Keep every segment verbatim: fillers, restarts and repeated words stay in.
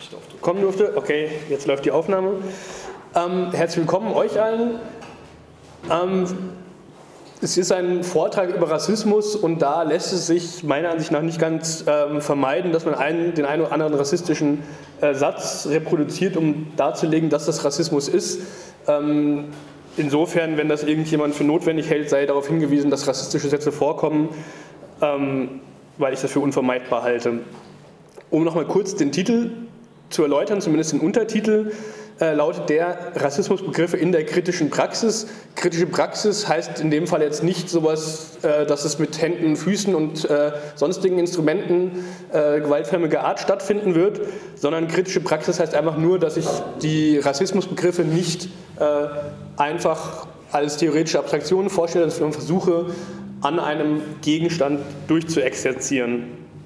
kommen durfte. Okay, jetzt läuft die Aufnahme. Ähm, herzlich willkommen euch allen. Ähm, es ist ein Vortrag über Rassismus und da lässt es sich meiner Ansicht nach nicht ganz ähm, vermeiden, dass man einen, den einen oder anderen rassistischen äh, Satz reproduziert, um darzulegen, dass das Rassismus ist. Ähm, insofern, wenn das irgendjemand für notwendig hält, sei darauf hingewiesen, dass rassistische Sätze vorkommen, ähm, weil ich das für unvermeidbar halte. Um nochmal kurz den Titel zu erläutern, zumindest den Untertitel, äh, lautet der Rassismusbegriffe in der kritischen Praxis. Kritische Praxis heißt in dem Fall jetzt nicht sowas, äh, dass es mit Händen, Füßen und äh, sonstigen Instrumenten äh, gewaltförmiger Art stattfinden wird, sondern kritische Praxis heißt einfach nur, dass ich die Rassismusbegriffe nicht äh, einfach als theoretische Abstraktionen vorstelle, sondern versuche, an einem Gegenstand durchzuexerzieren.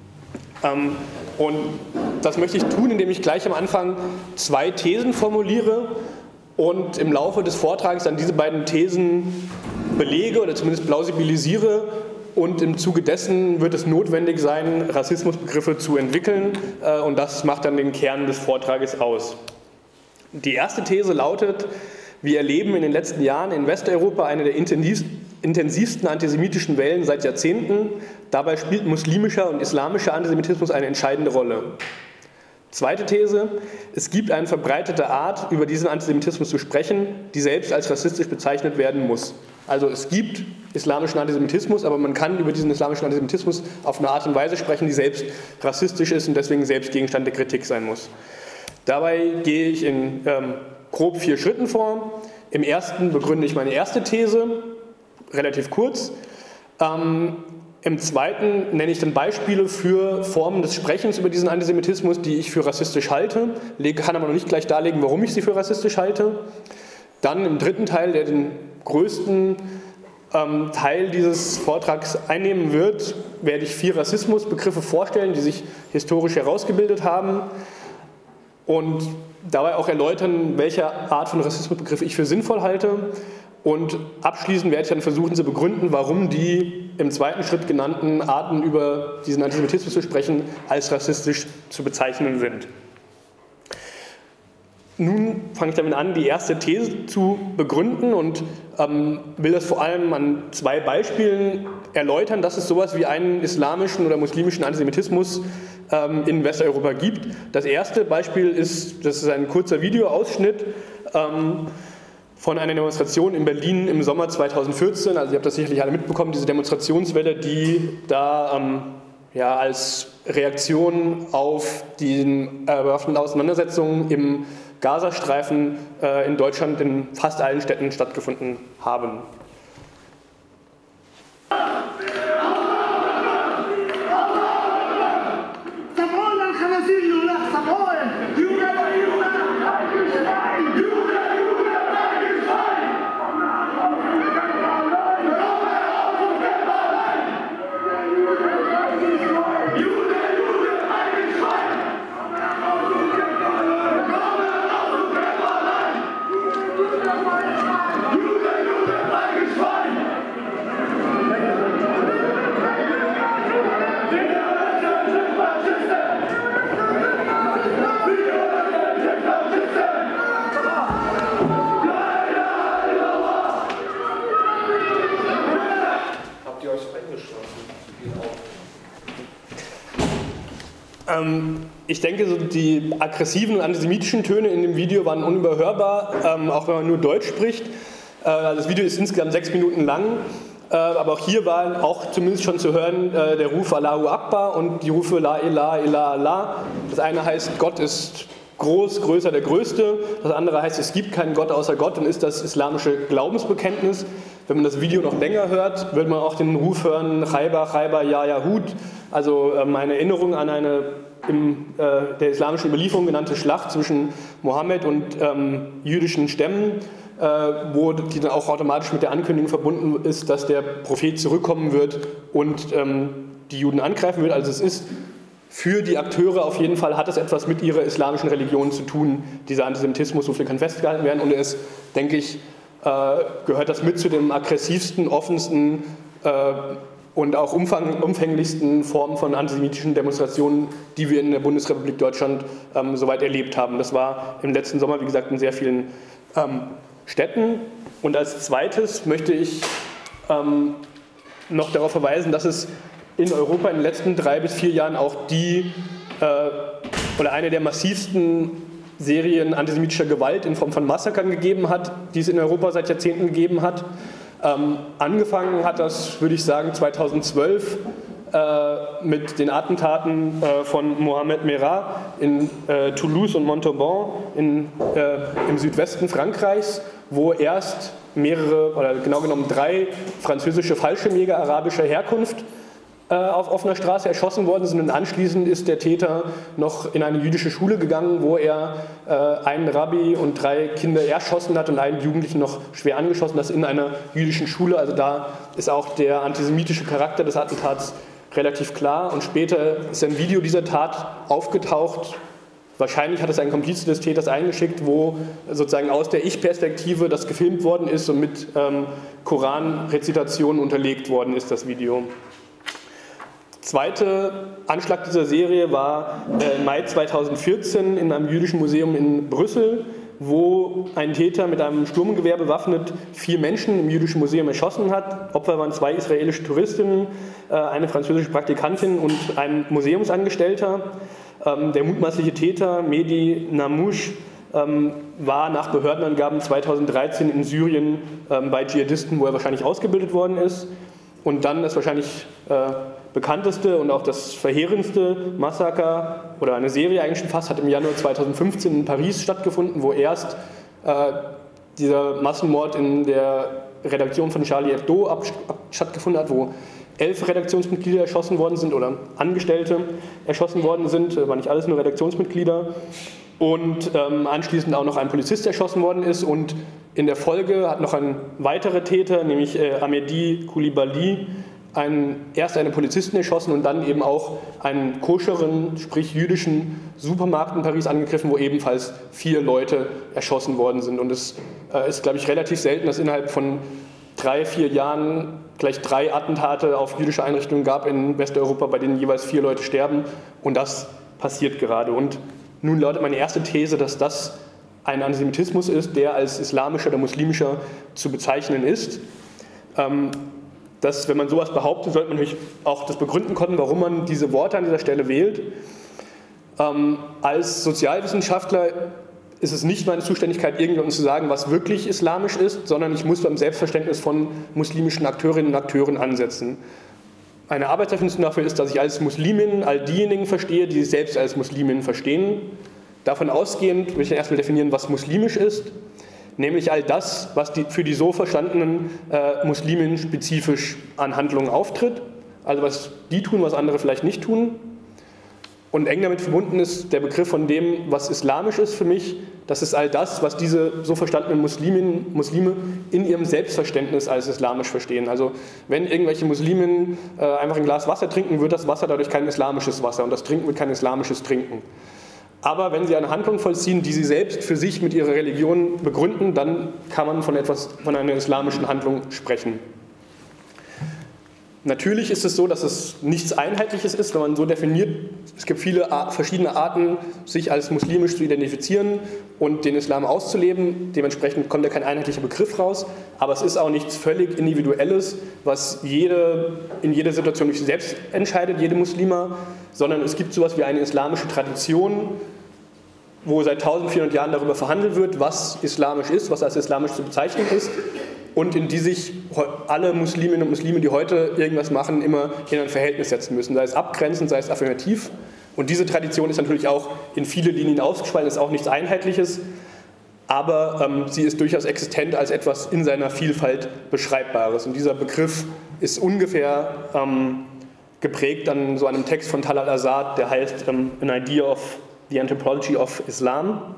Ähm, und das möchte ich tun, indem ich gleich am Anfang zwei Thesen formuliere und im Laufe des Vortrags dann diese beiden Thesen belege oder zumindest plausibilisiere, und im Zuge dessen wird es notwendig sein, Rassismusbegriffe zu entwickeln, äh, und das macht dann den Kern des Vortrages aus. Die erste These lautet: Wir erleben in den letzten Jahren in Westeuropa eine der intensivsten antisemitischen Wellen seit Jahrzehnten. Dabei spielt muslimischer und islamischer Antisemitismus eine entscheidende Rolle. Zweite These: Es gibt eine verbreitete Art, über diesen Antisemitismus zu sprechen, die selbst als rassistisch bezeichnet werden muss. Also es gibt islamischen Antisemitismus, aber man kann über diesen islamischen Antisemitismus auf eine Art und Weise sprechen, die selbst rassistisch ist und deswegen selbst Gegenstand der Kritik sein muss. Dabei gehe ich in ähm, grob vier Schritten vor. Im ersten begründe ich meine erste These, relativ kurz. Ähm, Im zweiten nenne ich dann Beispiele für Formen des Sprechens über diesen Antisemitismus, die ich für rassistisch halte, kann aber noch nicht gleich darlegen, warum ich sie für rassistisch halte. Dann im dritten Teil, der den größten ähm, Teil dieses Vortrags einnehmen wird, werde ich vier Rassismusbegriffe vorstellen, die sich historisch herausgebildet haben, und dabei auch erläutern, welche Art von Rassismusbegriff ich für sinnvoll halte. Und abschließend werde ich dann versuchen zu begründen, warum die im zweiten Schritt genannten Arten, über diesen Antisemitismus zu sprechen, als rassistisch zu bezeichnen sind. Nun fange ich damit an, die erste These zu begründen und ähm, will das vor allem an zwei Beispielen erläutern, dass es sowas wie einen islamischen oder muslimischen Antisemitismus ähm, in Westeuropa gibt. Das erste Beispiel ist, das ist ein kurzer Videoausschnitt ähm, von einer Demonstration in Berlin im Sommer zweitausendvierzehn. Also ihr habt das sicherlich alle mitbekommen, diese Demonstrationswelle, die da ähm, ja, als Reaktion auf die äh, bewaffneten Auseinandersetzungen im Gazastreifen äh, in Deutschland in fast allen Städten stattgefunden haben. Ich denke, so die aggressiven und antisemitischen Töne in dem Video waren unüberhörbar, ähm, auch wenn man nur Deutsch spricht. Äh, das Video ist insgesamt sechs Minuten lang, äh, aber auch hier war auch zumindest schon zu hören äh, der Ruf Allahu Akbar und die Rufe La ilaha illa Allah. Das eine heißt, Gott ist groß, größer, der Größte. Das andere heißt, es gibt keinen Gott außer Gott und ist das islamische Glaubensbekenntnis. Wenn man das Video noch länger hört, wird man auch den Ruf hören, Khaybar, Khaybar, Ya Yahud. Also ähm, eine Erinnerung an eine in äh, der islamischen Überlieferung genannte Schlacht zwischen Mohammed und ähm, jüdischen Stämmen, äh, wo die dann auch automatisch mit der Ankündigung verbunden ist, dass der Prophet zurückkommen wird und ähm, die Juden angreifen wird. Also es ist für die Akteure auf jeden Fall, hat es etwas mit ihrer islamischen Religion zu tun, dieser Antisemitismus, so viel kann festgehalten werden. Und er ist, denke ich, äh, gehört das mit zu dem aggressivsten, offensten, äh, und auch umfang, umfänglichsten Formen von antisemitischen Demonstrationen, die wir in der Bundesrepublik Deutschland ähm, soweit erlebt haben. Das war im letzten Sommer, wie gesagt, in sehr vielen ähm, Städten. Und als zweites möchte ich ähm, noch darauf verweisen, dass es in Europa in den letzten drei bis vier Jahren auch die äh, oder eine der massivsten Serien antisemitischer Gewalt in Form von Massakern gegeben hat, die es in Europa seit Jahrzehnten gegeben hat. Ähm, angefangen hat das, würde ich sagen, zweitausendzwölf äh, mit den Attentaten äh, von Mohamed Merah in äh, Toulouse und Montauban in, äh, im Südwesten Frankreichs, wo erst mehrere, oder genau genommen drei französische Fallschirmjäger arabischer Herkunft äh, auf offener Straße erschossen worden sind, und anschließend ist der Täter noch in eine jüdische Schule gegangen, wo er äh, einen Rabbi und drei Kinder erschossen hat und einen Jugendlichen noch schwer angeschossen, das in einer jüdischen Schule. Also da ist auch der antisemitische Charakter des Attentats relativ klar, und später ist ein Video dieser Tat aufgetaucht. Wahrscheinlich hat es ein Komplize des Täters eingeschickt, wo sozusagen aus der Ich-Perspektive das gefilmt worden ist und mit ähm, Koranrezitationen unterlegt worden ist, das Video. Zweiter Anschlag dieser Serie war äh, im Mai zweitausendvierzehn in einem jüdischen Museum in Brüssel, wo ein Täter mit einem Sturmgewehr bewaffnet vier Menschen im jüdischen Museum erschossen hat. Opfer waren zwei israelische Touristinnen, äh, eine französische Praktikantin und ein Museumsangestellter. Ähm, der mutmaßliche Täter, Mehdi Namouche, ähm, war nach Behördenangaben zweitausenddreizehn in Syrien ähm, bei Dschihadisten, wo er wahrscheinlich ausgebildet worden ist. Und dann das wahrscheinlich äh, bekannteste und auch das verheerendste Massaker, oder eine Serie eigentlich schon fast, hat im Januar zweitausendfünfzehn in Paris stattgefunden, wo erst äh, dieser Massenmord in der Redaktion von Charlie Hebdo ab, ab, stattgefunden hat, wo elf Redaktionsmitglieder erschossen worden sind oder Angestellte erschossen worden sind, war nicht alles nur Redaktionsmitglieder, und ähm, anschließend auch noch ein Polizist erschossen worden ist, und in der Folge hat noch ein weiterer Täter, nämlich äh, Amedi Koulibaly, einen, erst einen Polizisten erschossen und dann eben auch einen koscheren, sprich jüdischen Supermarkt in Paris angegriffen, wo ebenfalls vier Leute erschossen worden sind. Und es äh, ist, glaube ich, relativ selten, dass innerhalb von drei, vier Jahren gleich drei Attentate auf jüdische Einrichtungen gab in Westeuropa, bei denen jeweils vier Leute sterben. Und das passiert gerade. Und nun lautet meine erste These, dass das ein Antisemitismus ist, der als islamischer oder muslimischer zu bezeichnen ist. Ähm, dass, wenn man sowas behauptet, sollte man natürlich auch das begründen können, warum man diese Worte an dieser Stelle wählt. Ähm, als Sozialwissenschaftler ist es nicht meine Zuständigkeit, irgendjemandem zu sagen, was wirklich islamisch ist, sondern ich muss beim Selbstverständnis von muslimischen Akteurinnen und Akteuren ansetzen. Eine Arbeitsdefinition dafür ist, dass ich als Muslimin all diejenigen verstehe, die sich selbst als Musliminnen verstehen. Davon ausgehend will ich dann erstmal definieren, was muslimisch ist, nämlich all das, was die, für die so verstandenen äh, Muslimen spezifisch an Handlungen auftritt, also was die tun, was andere vielleicht nicht tun. Und eng damit verbunden ist der Begriff von dem, was islamisch ist für mich. Das ist all das, was diese so verstandenen Muslimen, Muslime in ihrem Selbstverständnis als islamisch verstehen. Also wenn irgendwelche Muslimen äh, einfach ein Glas Wasser trinken, wird das Wasser dadurch kein islamisches Wasser, und das Trinken wird kein islamisches Trinken. Aber wenn sie eine Handlung vollziehen, die sie selbst für sich mit ihrer Religion begründen, dann kann man von etwas, von einer islamischen Handlung sprechen. Natürlich ist es so, dass es nichts Einheitliches ist, wenn man so definiert. Es gibt viele verschiedene Arten, sich als muslimisch zu identifizieren und den Islam auszuleben. Dementsprechend kommt ja kein einheitlicher Begriff raus. Aber es ist auch nichts völlig Individuelles, was jede, in jeder Situation durch sich selbst entscheidet, jede Muslima, sondern es gibt sowas wie eine islamische Tradition, wo seit eintausendvierhundert Jahren darüber verhandelt wird, was islamisch ist, was als islamisch zu bezeichnen ist, und in die sich alle Musliminnen und Muslime, die heute irgendwas machen, immer in ein Verhältnis setzen müssen, sei es abgrenzend, sei es affirmativ. Und diese Tradition ist natürlich auch in viele Linien ausgespalten, ist auch nichts Einheitliches, aber ähm, sie ist durchaus existent als etwas in seiner Vielfalt Beschreibbares. Und dieser Begriff ist ungefähr ähm, geprägt an so einem Text von Talal Azad, der heißt ähm, An Idea of the Anthropology of Islam.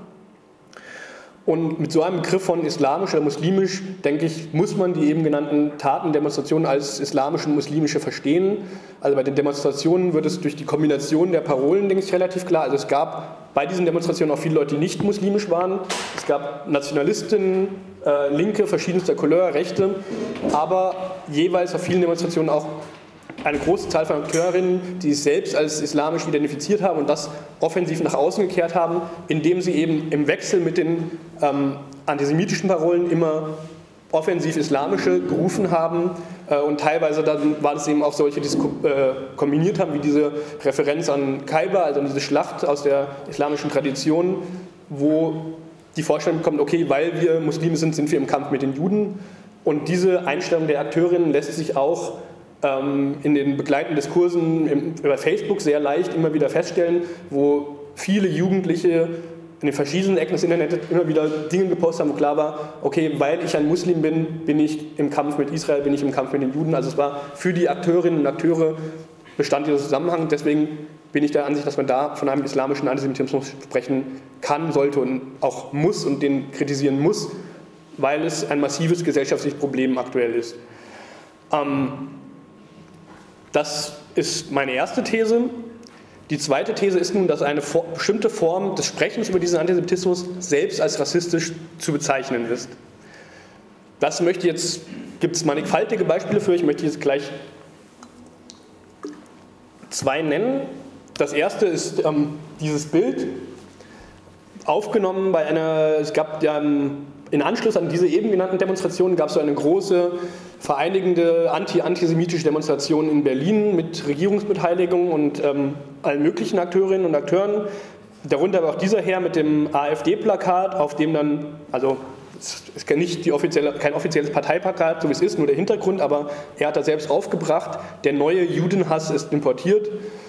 Und mit so einem Begriff von islamisch oder muslimisch, denke ich, muss man die eben genannten Taten, Demonstrationen als islamische und muslimische verstehen. Also bei den Demonstrationen wird es durch die Kombination der Parolen, denke ich, relativ klar. Also es gab bei diesen Demonstrationen auch viele Leute, die nicht muslimisch waren. Es gab Nationalistinnen, äh, Linke verschiedenster Couleur, Rechte, aber jeweils auf vielen Demonstrationen auch eine große Zahl von Akteurinnen, die sich selbst als islamisch identifiziert haben und das offensiv nach außen gekehrt haben, indem sie eben im Wechsel mit den ähm, antisemitischen Parolen immer offensiv islamische gerufen haben äh, und teilweise dann waren es eben auch solche, die es äh, kombiniert haben, wie diese Referenz an Khaybar, also an diese Schlacht aus der islamischen Tradition, wo die Vorstellung kommt, okay, weil wir Muslime sind, sind wir im Kampf mit den Juden. Und diese Einstellung der Akteurinnen lässt sich auch ähm, in den begleitenden Diskursen im, über Facebook sehr leicht immer wieder feststellen, wo viele Jugendliche in den verschiedenen Ecken des Internets immer wieder Dinge gepostet haben, wo klar war, okay, weil ich ein Muslim bin, bin ich im Kampf mit Israel, bin ich im Kampf mit den Juden. Also es war für die Akteurinnen und Akteure bestand dieser Zusammenhang. Deswegen bin ich der Ansicht, dass man da von einem islamischen Antisemitismus sprechen kann, sollte und auch muss und den kritisieren muss, weil es ein massives gesellschaftliches Problem aktuell ist. Ähm, das ist meine erste These. Die zweite These ist nun, dass eine bestimmte Form des Sprechens über diesen Antisemitismus selbst als rassistisch zu bezeichnen ist. Das möchte jetzt, gibt es mannigfaltige Beispiele für, ich möchte jetzt gleich zwei nennen. Das erste ist ähm, dieses Bild, aufgenommen bei einer, es gab ja in Anschluss an diese eben genannten Demonstrationen, gab es so eine große vereinigende anti-antisemitische Demonstration in Berlin mit Regierungsbeteiligung und ähm, allen möglichen Akteurinnen und Akteuren. Darunter war auch dieser Herr mit dem AfD-Plakat, auf dem dann, also es ist nicht die offizielle, kein offizielles Parteiplakat, so wie es ist, nur der Hintergrund, aber er hat das selbst aufgebracht, der neue Judenhass ist importiert.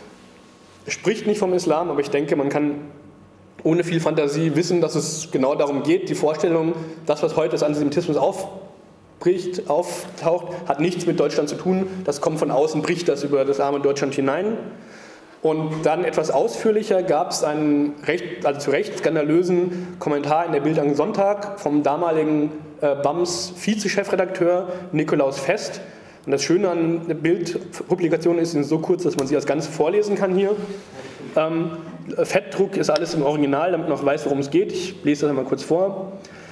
Spricht nicht vom Islam, aber ich denke, man kann ohne viel Fantasie wissen, dass es genau darum geht. Die Vorstellung, das, was heute als Antisemitismus aufbricht, auftaucht, hat nichts mit Deutschland zu tun. Das kommt von außen, bricht das über das arme Deutschland hinein. Und dann etwas ausführlicher gab es einen recht, also zu Recht skandalösen Kommentar in der Bild am Sonntag vom damaligen äh, B A M S-Vize-Chefredakteur Nikolaus Fest. Und das Schöne an der Bildpublikation ist, sie sind so kurz, dass man sie als Ganze vorlesen kann hier. Ähm, Fettdruck ist alles im Original, damit man noch weiß, worum es geht. Ich lese das einmal kurz vor.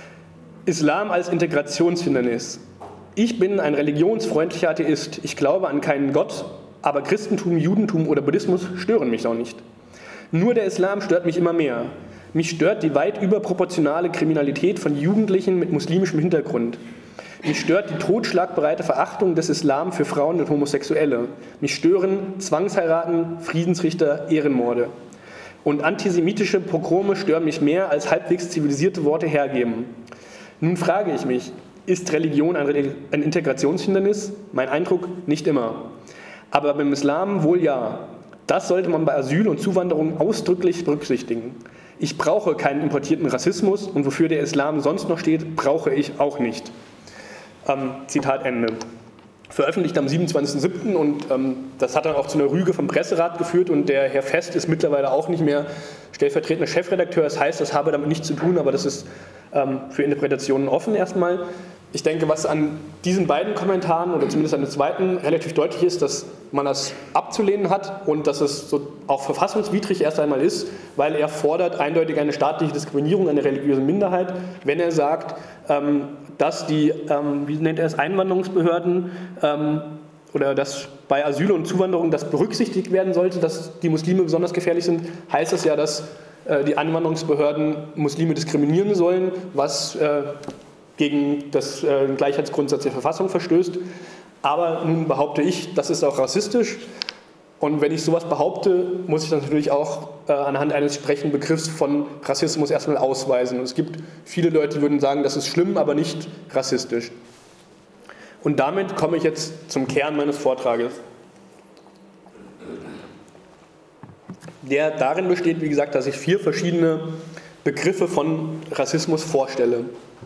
Islam als Integrationshindernis. Ich bin ein religionsfreundlicher Atheist. Ich glaube an keinen Gott, aber Christentum, Judentum oder Buddhismus stören mich auch nicht. Nur der Islam stört mich immer mehr. Mich stört die weit überproportionale Kriminalität von Jugendlichen mit muslimischem Hintergrund. Mich stört die totschlagbereite Verachtung des Islam für Frauen und Homosexuelle. Mich stören Zwangsheiraten, Friedensrichter, Ehrenmorde. Und antisemitische Pogrome stören mich mehr, als halbwegs zivilisierte Worte hergeben. Nun frage ich mich, ist Religion ein, ein Integrationshindernis? Mein Eindruck, nicht immer. Aber beim Islam wohl ja. Das sollte man bei Asyl und Zuwanderung ausdrücklich berücksichtigen. Ich brauche keinen importierten Rassismus und wofür der Islam sonst noch steht, brauche ich auch nicht. Ähm, Zitat Ende. Veröffentlicht am siebenundzwanzigsten siebten und ähm, das hat dann auch zu einer Rüge vom Presserat geführt und der Herr Fest ist mittlerweile auch nicht mehr stellvertretender Chefredakteur. Das heißt, das habe damit nichts zu tun, aber das ist ähm, für Interpretationen offen erstmal. Ich denke, was an diesen beiden Kommentaren oder zumindest an dem zweiten relativ deutlich ist, dass man das abzulehnen hat und dass es so auch verfassungswidrig erst einmal ist, weil er fordert eindeutig eine staatliche Diskriminierung einer religiösen Minderheit, wenn er sagt, ähm, dass die, ähm, wie nennt er es, Einwanderungsbehörden ähm, oder dass bei Asyl und Zuwanderung das berücksichtigt werden sollte, dass die Muslime besonders gefährlich sind, heißt das ja, dass äh, die Einwanderungsbehörden Muslime diskriminieren sollen, was äh, gegen das, äh, den Gleichheitsgrundsatz der Verfassung verstößt. Aber nun behaupte ich, das ist auch rassistisch. Und wenn ich sowas behaupte, muss ich das natürlich auch äh, anhand eines entsprechenden Begriffs von Rassismus erstmal ausweisen. Und es gibt viele Leute, die würden sagen, das ist schlimm, aber nicht rassistisch. Und damit komme ich jetzt zum Kern meines Vortrages. Der darin besteht, wie gesagt, dass ich vier verschiedene Begriffe von Rassismus vorstelle.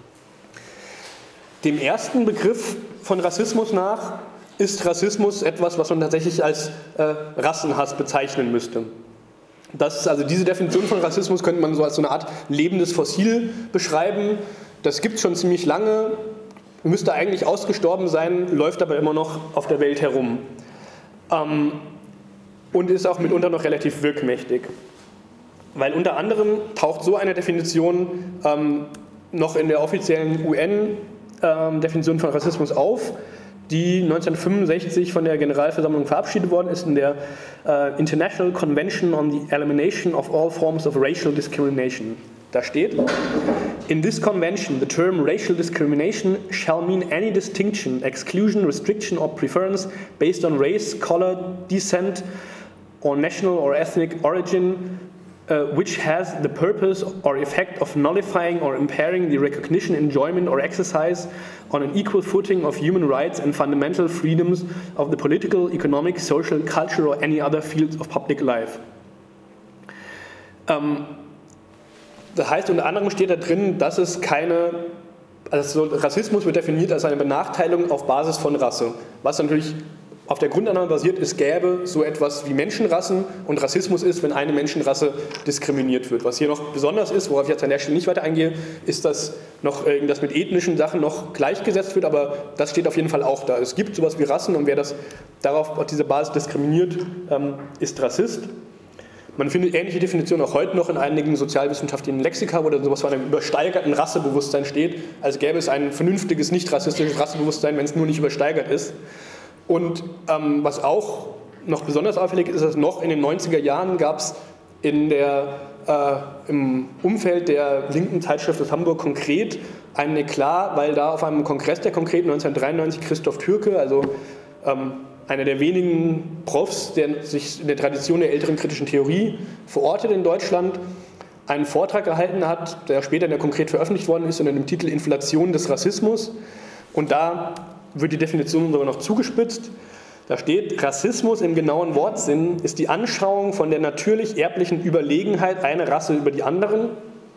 Dem ersten Begriff von Rassismus nach ist Rassismus etwas, was man tatsächlich als äh, Rassenhass bezeichnen müsste. Das ist also diese Definition von Rassismus könnte man so als so eine Art lebendes Fossil beschreiben. Das gibt es schon ziemlich lange, müsste eigentlich ausgestorben sein, läuft aber immer noch auf der Welt herum. Ähm, und ist auch mitunter noch relativ wirkmächtig. Weil unter anderem taucht so eine Definition ähm, noch in der offiziellen U N-Definition von Rassismus auf, die neunzehnhundertfünfundsechzig von der Generalversammlung verabschiedet worden ist in der uh, International Convention on the Elimination of All Forms of Racial Discrimination. Da steht: In this convention, the term racial discrimination shall mean any distinction, exclusion, restriction or preference based on race, color, descent or national or ethnic origin, Uh, which has the purpose or effect of nullifying or impairing the recognition, enjoyment or exercise on an equal footing of human rights and fundamental freedoms of the political, economic, social, cultural or any other fields of public life. Ähm, das heißt, unter anderem steht da drin, dass es keine, also Rassismus wird definiert als eine Benachteiligung auf Basis von Rasse, was natürlich auf der Grundannahme basiert, es gäbe so etwas wie Menschenrassen und Rassismus ist, wenn eine Menschenrasse diskriminiert wird. Was hier noch besonders ist, worauf ich jetzt an der Stelle nicht weiter eingehe, ist, dass noch äh, das mit ethnischen Sachen noch gleichgesetzt wird, aber das steht auf jeden Fall auch da. Es gibt sowas wie Rassen und wer das darauf auf diese Basis diskriminiert, ähm, ist Rassist. Man findet ähnliche Definitionen auch heute noch in einigen sozialwissenschaftlichen Lexika, wo dann sowas von einem übersteigerten Rassebewusstsein steht, als gäbe es ein vernünftiges, nicht rassistisches Rassebewusstsein, wenn es nur nicht übersteigert ist. Und ähm, was auch noch besonders auffällig ist, dass noch in den neunziger Jahren gab es in der, äh, im Umfeld der linken Zeitschrift des Hamburg Konkret einen Eklat, weil da auf einem Kongress der Konkret neunzehnhundertdreiundneunzig Christoph Türke, also ähm, einer der wenigen Profs, der sich in der Tradition der älteren kritischen Theorie verortet in Deutschland, einen Vortrag gehalten hat, der später in der Konkret veröffentlicht worden ist unter dem Titel Inflation des Rassismus. Und da wird die Definition sogar noch zugespitzt. Da steht, Rassismus im genauen Wortsinn ist die Anschauung von der natürlich erblichen Überlegenheit einer Rasse über die anderen.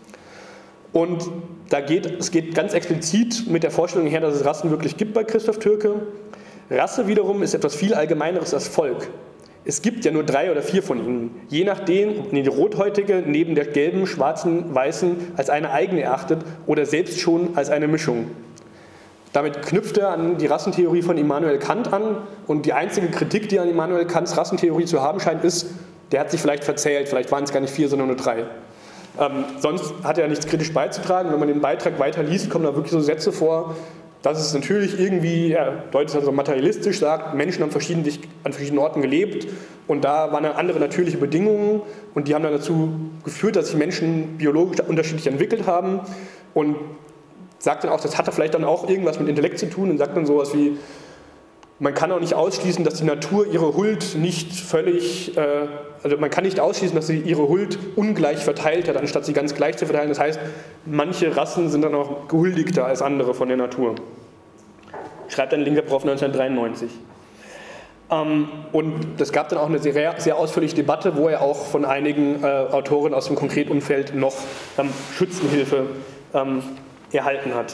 Und da geht, es geht ganz explizit mit der Vorstellung her, dass es Rassen wirklich gibt bei Christoph Türke. Rasse wiederum ist etwas viel Allgemeineres als Volk. Es gibt ja nur drei oder vier von ihnen, je nachdem, ob die rothäutige neben der gelben, schwarzen, weißen als eine eigene erachtet oder selbst schon als eine Mischung. Damit knüpft er an die Rassentheorie von Immanuel Kant an und die einzige Kritik, die an Immanuel Kants Rassentheorie zu haben scheint, ist, der hat sich vielleicht verzählt, vielleicht waren es gar nicht vier, sondern nur drei. Ähm, sonst hat er nichts kritisch beizutragen. Wenn man den Beitrag weiter liest, kommen da wirklich so Sätze vor, dass es natürlich irgendwie, er deutet es also materialistisch, sagt, Menschen haben verschieden, an verschiedenen Orten gelebt und da waren dann andere natürliche Bedingungen und die haben dann dazu geführt, dass sich Menschen biologisch unterschiedlich entwickelt haben und sagt dann auch, das hatte vielleicht dann auch irgendwas mit Intellekt zu tun und sagt dann sowas wie, man kann auch nicht ausschließen, dass die Natur ihre Huld nicht völlig, äh, also man kann nicht ausschließen, dass sie ihre Huld ungleich verteilt hat, anstatt sie ganz gleich zu verteilen. Das heißt, manche Rassen sind dann auch gehuldigter als andere von der Natur. Schreibt ein linker Prof neunzehnhundertdreiundneunzig. Ähm, und es gab dann auch eine sehr, sehr ausführliche Debatte, wo er auch von einigen äh, Autoren aus dem Konkretumfeld noch ähm, Schützenhilfe ähm, erhalten hat.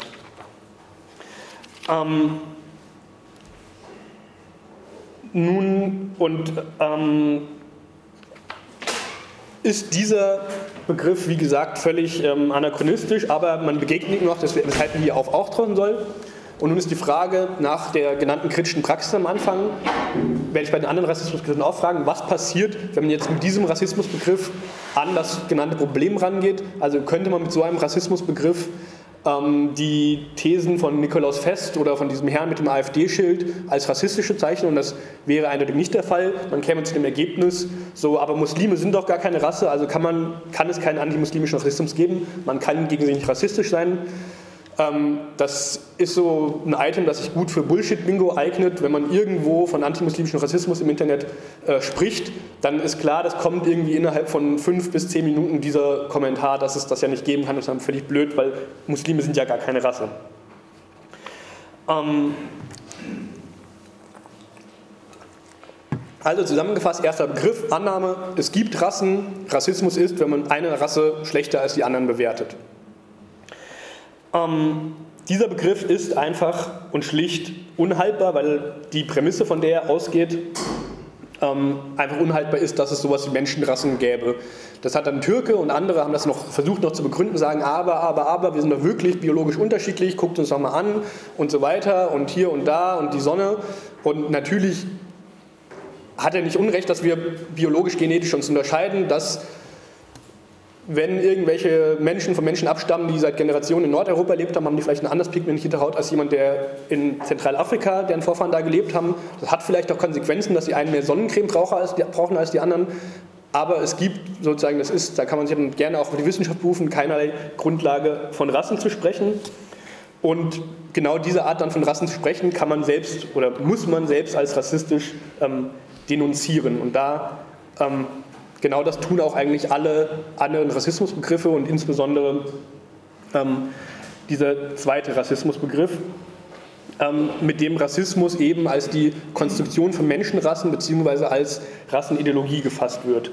Ähm, nun, und ähm, ist dieser Begriff, wie gesagt, völlig ähm, anachronistisch, aber man begegnet ihm noch, weshalb er hier auf auftauchen soll. Und nun ist die Frage nach der genannten kritischen Praxis am Anfang, werde ich bei den anderen Rassismusbegriffen auch fragen, was passiert, wenn man jetzt mit diesem Rassismusbegriff an das genannte Problem rangeht. Also könnte man mit so einem Rassismusbegriff ähm, die Thesen von Nikolaus Fest oder von diesem Herrn mit dem AfD-Schild als rassistisch bezeichnen, und das wäre eindeutig nicht der Fall. Man käme zu dem Ergebnis, so, aber Muslime sind doch gar keine Rasse, also kann, man, kann es keinen antimuslimischen Rassismus geben, man kann gegen sie nicht rassistisch sein. Das ist so ein Item, das sich gut für Bullshit-Bingo eignet. Wenn man irgendwo von antimuslimischem Rassismus im Internet äh, spricht, dann ist klar, das kommt irgendwie innerhalb von fünf bis zehn Minuten dieser Kommentar, dass es das ja nicht geben kann. Das ist dann völlig blöd, weil Muslime sind ja gar keine Rasse. Ähm also zusammengefasst, erster Begriff, Annahme, es gibt Rassen. Rassismus ist, wenn man eine Rasse schlechter als die anderen bewertet. Ähm, dieser Begriff ist einfach und schlicht unhaltbar, weil die Prämisse, von der er ausgeht, ähm, einfach unhaltbar ist, dass es sowas wie Menschenrassen gäbe. Das hat dann Türke und andere haben das noch versucht noch zu begründen, sagen, aber, aber, aber, wir sind doch wirklich biologisch unterschiedlich, guckt uns doch mal an und so weiter und hier und da und die Sonne. Und natürlich hat er nicht Unrecht, dass wir biologisch-genetisch uns unterscheiden, dass wenn irgendwelche Menschen von Menschen abstammen, die seit Generationen in Nordeuropa gelebt haben, haben die vielleicht eine anders pigmentierte Haut als jemand, der in Zentralafrika, deren Vorfahren da gelebt haben. Das hat vielleicht auch Konsequenzen, dass die einen mehr Sonnencreme brauchen als die, brauchen als die anderen. Aber es gibt sozusagen, das ist, da kann man sich dann gerne auch auf die Wissenschaft berufen, keinerlei Grundlage von Rassen zu sprechen. Und genau diese Art dann von Rassen zu sprechen, kann man selbst oder muss man selbst als rassistisch ähm, denunzieren. Und da ähm, genau das tun auch eigentlich alle anderen Rassismusbegriffe und insbesondere ähm, dieser zweite Rassismusbegriff, ähm, mit dem Rassismus eben als die Konstruktion von Menschenrassen bzw. als Rassenideologie gefasst wird.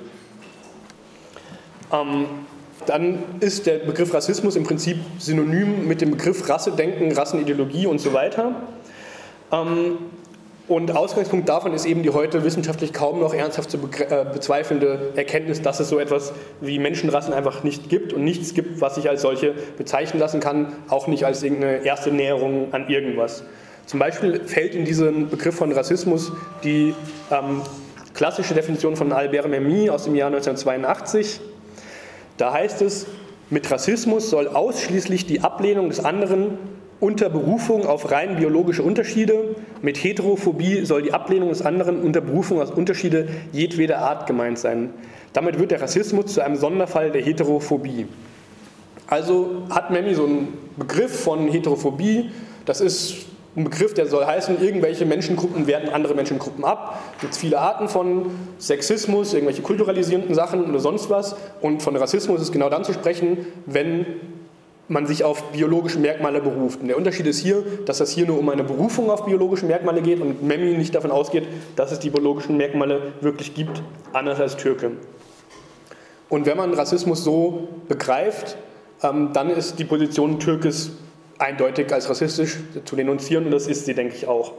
Ähm, dann ist der Begriff Rassismus im Prinzip synonym mit dem Begriff Rassedenken, Rassenideologie und so weiter. Ähm, Und Ausgangspunkt davon ist eben die heute wissenschaftlich kaum noch ernsthaft zu bezweifelnde Erkenntnis, dass es so etwas wie Menschenrassen einfach nicht gibt und nichts gibt, was sich als solche bezeichnen lassen kann, auch nicht als irgendeine erste Näherung an irgendwas. Zum Beispiel fällt in diesen Begriff von Rassismus die ähm, klassische Definition von Albert Memmi aus dem Jahr neunzehnhundertzweiundachtzig. Da heißt es, mit Rassismus soll ausschließlich die Ablehnung des anderen unter Berufung auf rein biologische Unterschiede, mit Heterophobie soll die Ablehnung des anderen unter Berufung auf Unterschiede jedweder Art gemeint sein. Damit wird der Rassismus zu einem Sonderfall der Heterophobie. Also hat Memmi so einen Begriff von Heterophobie, das ist ein Begriff, der soll heißen, irgendwelche Menschengruppen werten andere Menschengruppen ab. Es gibt viele Arten von Sexismus, irgendwelche kulturalisierenden Sachen oder sonst was. Und von Rassismus ist genau dann zu sprechen, wenn man sich auf biologische Merkmale beruft. Und der Unterschied ist hier, dass es hier nur um eine Berufung auf biologische Merkmale geht und Memmi nicht davon ausgeht, dass es die biologischen Merkmale wirklich gibt, anders als Türke. Und wenn man Rassismus so begreift, ähm, dann ist die Position Türkes eindeutig als rassistisch zu denunzieren und das ist sie, denke ich, auch.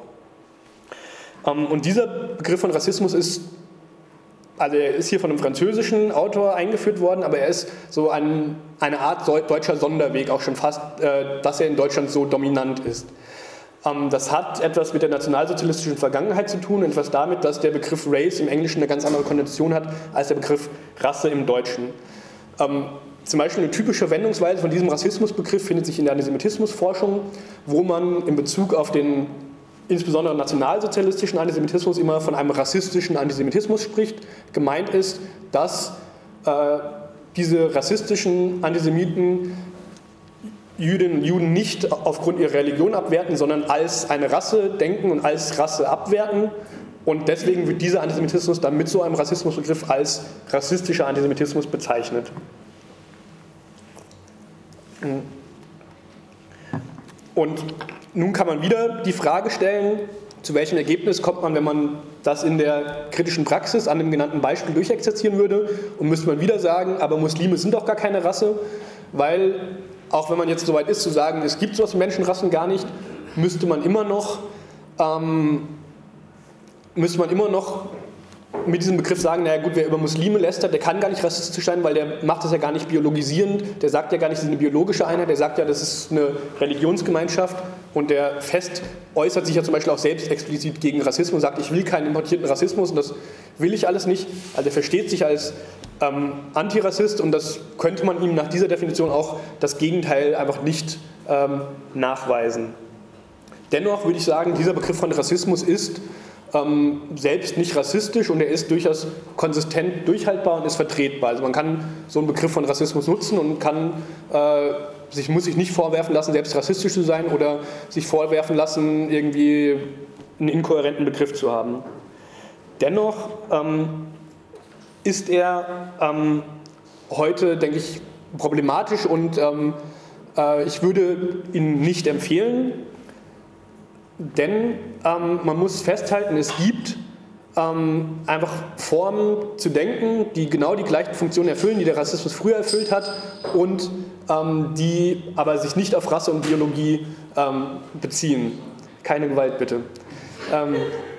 Ähm, und dieser Begriff von Rassismus ist Also er ist hier von einem französischen Autor eingeführt worden, aber er ist so ein, eine Art deutscher Sonderweg, auch schon fast, äh, dass er in Deutschland so dominant ist. Ähm, das hat etwas mit der nationalsozialistischen Vergangenheit zu tun, etwas damit, dass der Begriff Race im Englischen eine ganz andere Konnotation hat als der Begriff Rasse im Deutschen. Ähm, zum Beispiel eine typische Wendungsweise von diesem Rassismusbegriff findet sich in der Antisemitismusforschung, wo man in Bezug auf den insbesondere nationalsozialistischen Antisemitismus immer von einem rassistischen Antisemitismus spricht. Gemeint ist, dass äh, diese rassistischen Antisemiten Jüdinnen und Juden nicht aufgrund ihrer Religion abwerten, sondern als eine Rasse denken und als Rasse abwerten. Und deswegen wird dieser Antisemitismus dann mit so einem Rassismusbegriff als rassistischer Antisemitismus bezeichnet. Und nun kann man wieder die Frage stellen, zu welchem Ergebnis kommt man, wenn man das in der kritischen Praxis an dem genannten Beispiel durchexerzieren würde, und müsste man wieder sagen, aber Muslime sind doch gar keine Rasse, weil auch wenn man jetzt so weit ist zu sagen, es gibt sowas wie Menschenrassen gar nicht, müsste man immer noch, ähm, müsste man immer noch mit diesem Begriff sagen, naja gut, wer über Muslime lästert, der kann gar nicht rassistisch sein, weil der macht das ja gar nicht biologisierend, der sagt ja gar nicht, das ist eine biologische Einheit, der sagt ja, das ist eine Religionsgemeinschaft und der Fest äußert sich ja zum Beispiel auch selbst explizit gegen Rassismus und sagt, ich will keinen importierten Rassismus und das will ich alles nicht. Also er versteht sich als ähm, Antirassist und das könnte man ihm nach dieser Definition auch das Gegenteil einfach nicht ähm, nachweisen. Dennoch würde ich sagen, dieser Begriff von Rassismus ist Ähm, selbst nicht rassistisch und er ist durchaus konsistent durchhaltbar und ist vertretbar. Also man kann so einen Begriff von Rassismus nutzen und kann, äh, sich, muss sich nicht vorwerfen lassen, selbst rassistisch zu sein oder sich vorwerfen lassen, irgendwie einen inkohärenten Begriff zu haben. Dennoch ähm, ist er ähm, heute, denke ich, problematisch und ähm, äh, ich würde ihn nicht empfehlen. Denn ähm, man muss festhalten, es gibt ähm, einfach Formen zu denken, die genau die gleichen Funktionen erfüllen, die der Rassismus früher erfüllt hat und ähm, die aber sich nicht auf Rasse und Biologie ähm, beziehen. Keine Gewalt, bitte. Ähm,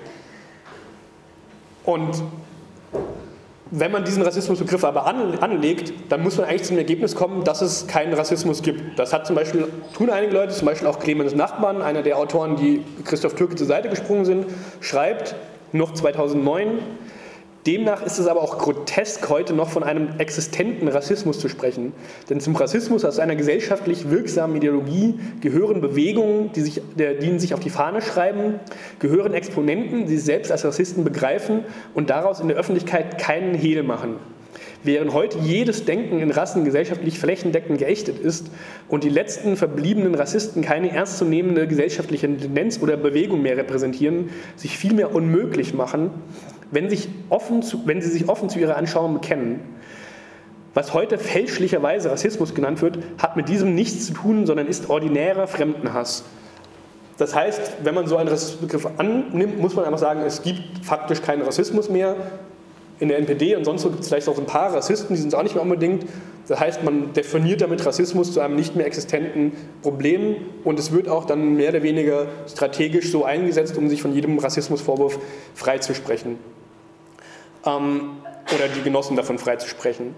und wenn man diesen Rassismusbegriff aber anlegt, dann muss man eigentlich zum Ergebnis kommen, dass es keinen Rassismus gibt. Das hat zum Beispiel, tun einige Leute, zum Beispiel auch Clemens Nachbarn, einer der Autoren, die Christoph Türke zur Seite gesprungen sind, schreibt, noch zweitausendneun, Demnach ist es aber auch grotesk, heute noch von einem existenten Rassismus zu sprechen. Denn zum Rassismus als einer gesellschaftlich wirksamen Ideologie gehören Bewegungen, die sich, die sich auf die Fahne schreiben, gehören Exponenten, die sich selbst als Rassisten begreifen und daraus in der Öffentlichkeit keinen Hehl machen. Während heute jedes Denken in Rassen gesellschaftlich flächendeckend geächtet ist und die letzten verbliebenen Rassisten keine ernstzunehmende gesellschaftliche Tendenz oder Bewegung mehr repräsentieren, sich vielmehr unmöglich machen, wenn, sich offen zu, wenn sie sich offen zu ihrer Anschauung bekennen. Was heute fälschlicherweise Rassismus genannt wird, hat mit diesem nichts zu tun, sondern ist ordinärer Fremdenhass. Das heißt, wenn man so einen Rassismusbegriff annimmt, muss man einfach sagen, es gibt faktisch keinen Rassismus mehr. In der N P D und sonst so gibt es vielleicht auch ein paar Rassisten, die sind es auch nicht mehr unbedingt. Das heißt, man definiert damit Rassismus zu einem nicht mehr existenten Problem und es wird auch dann mehr oder weniger strategisch so eingesetzt, um sich von jedem Rassismusvorwurf freizusprechen. Ähm, oder die Genossen davon freizusprechen.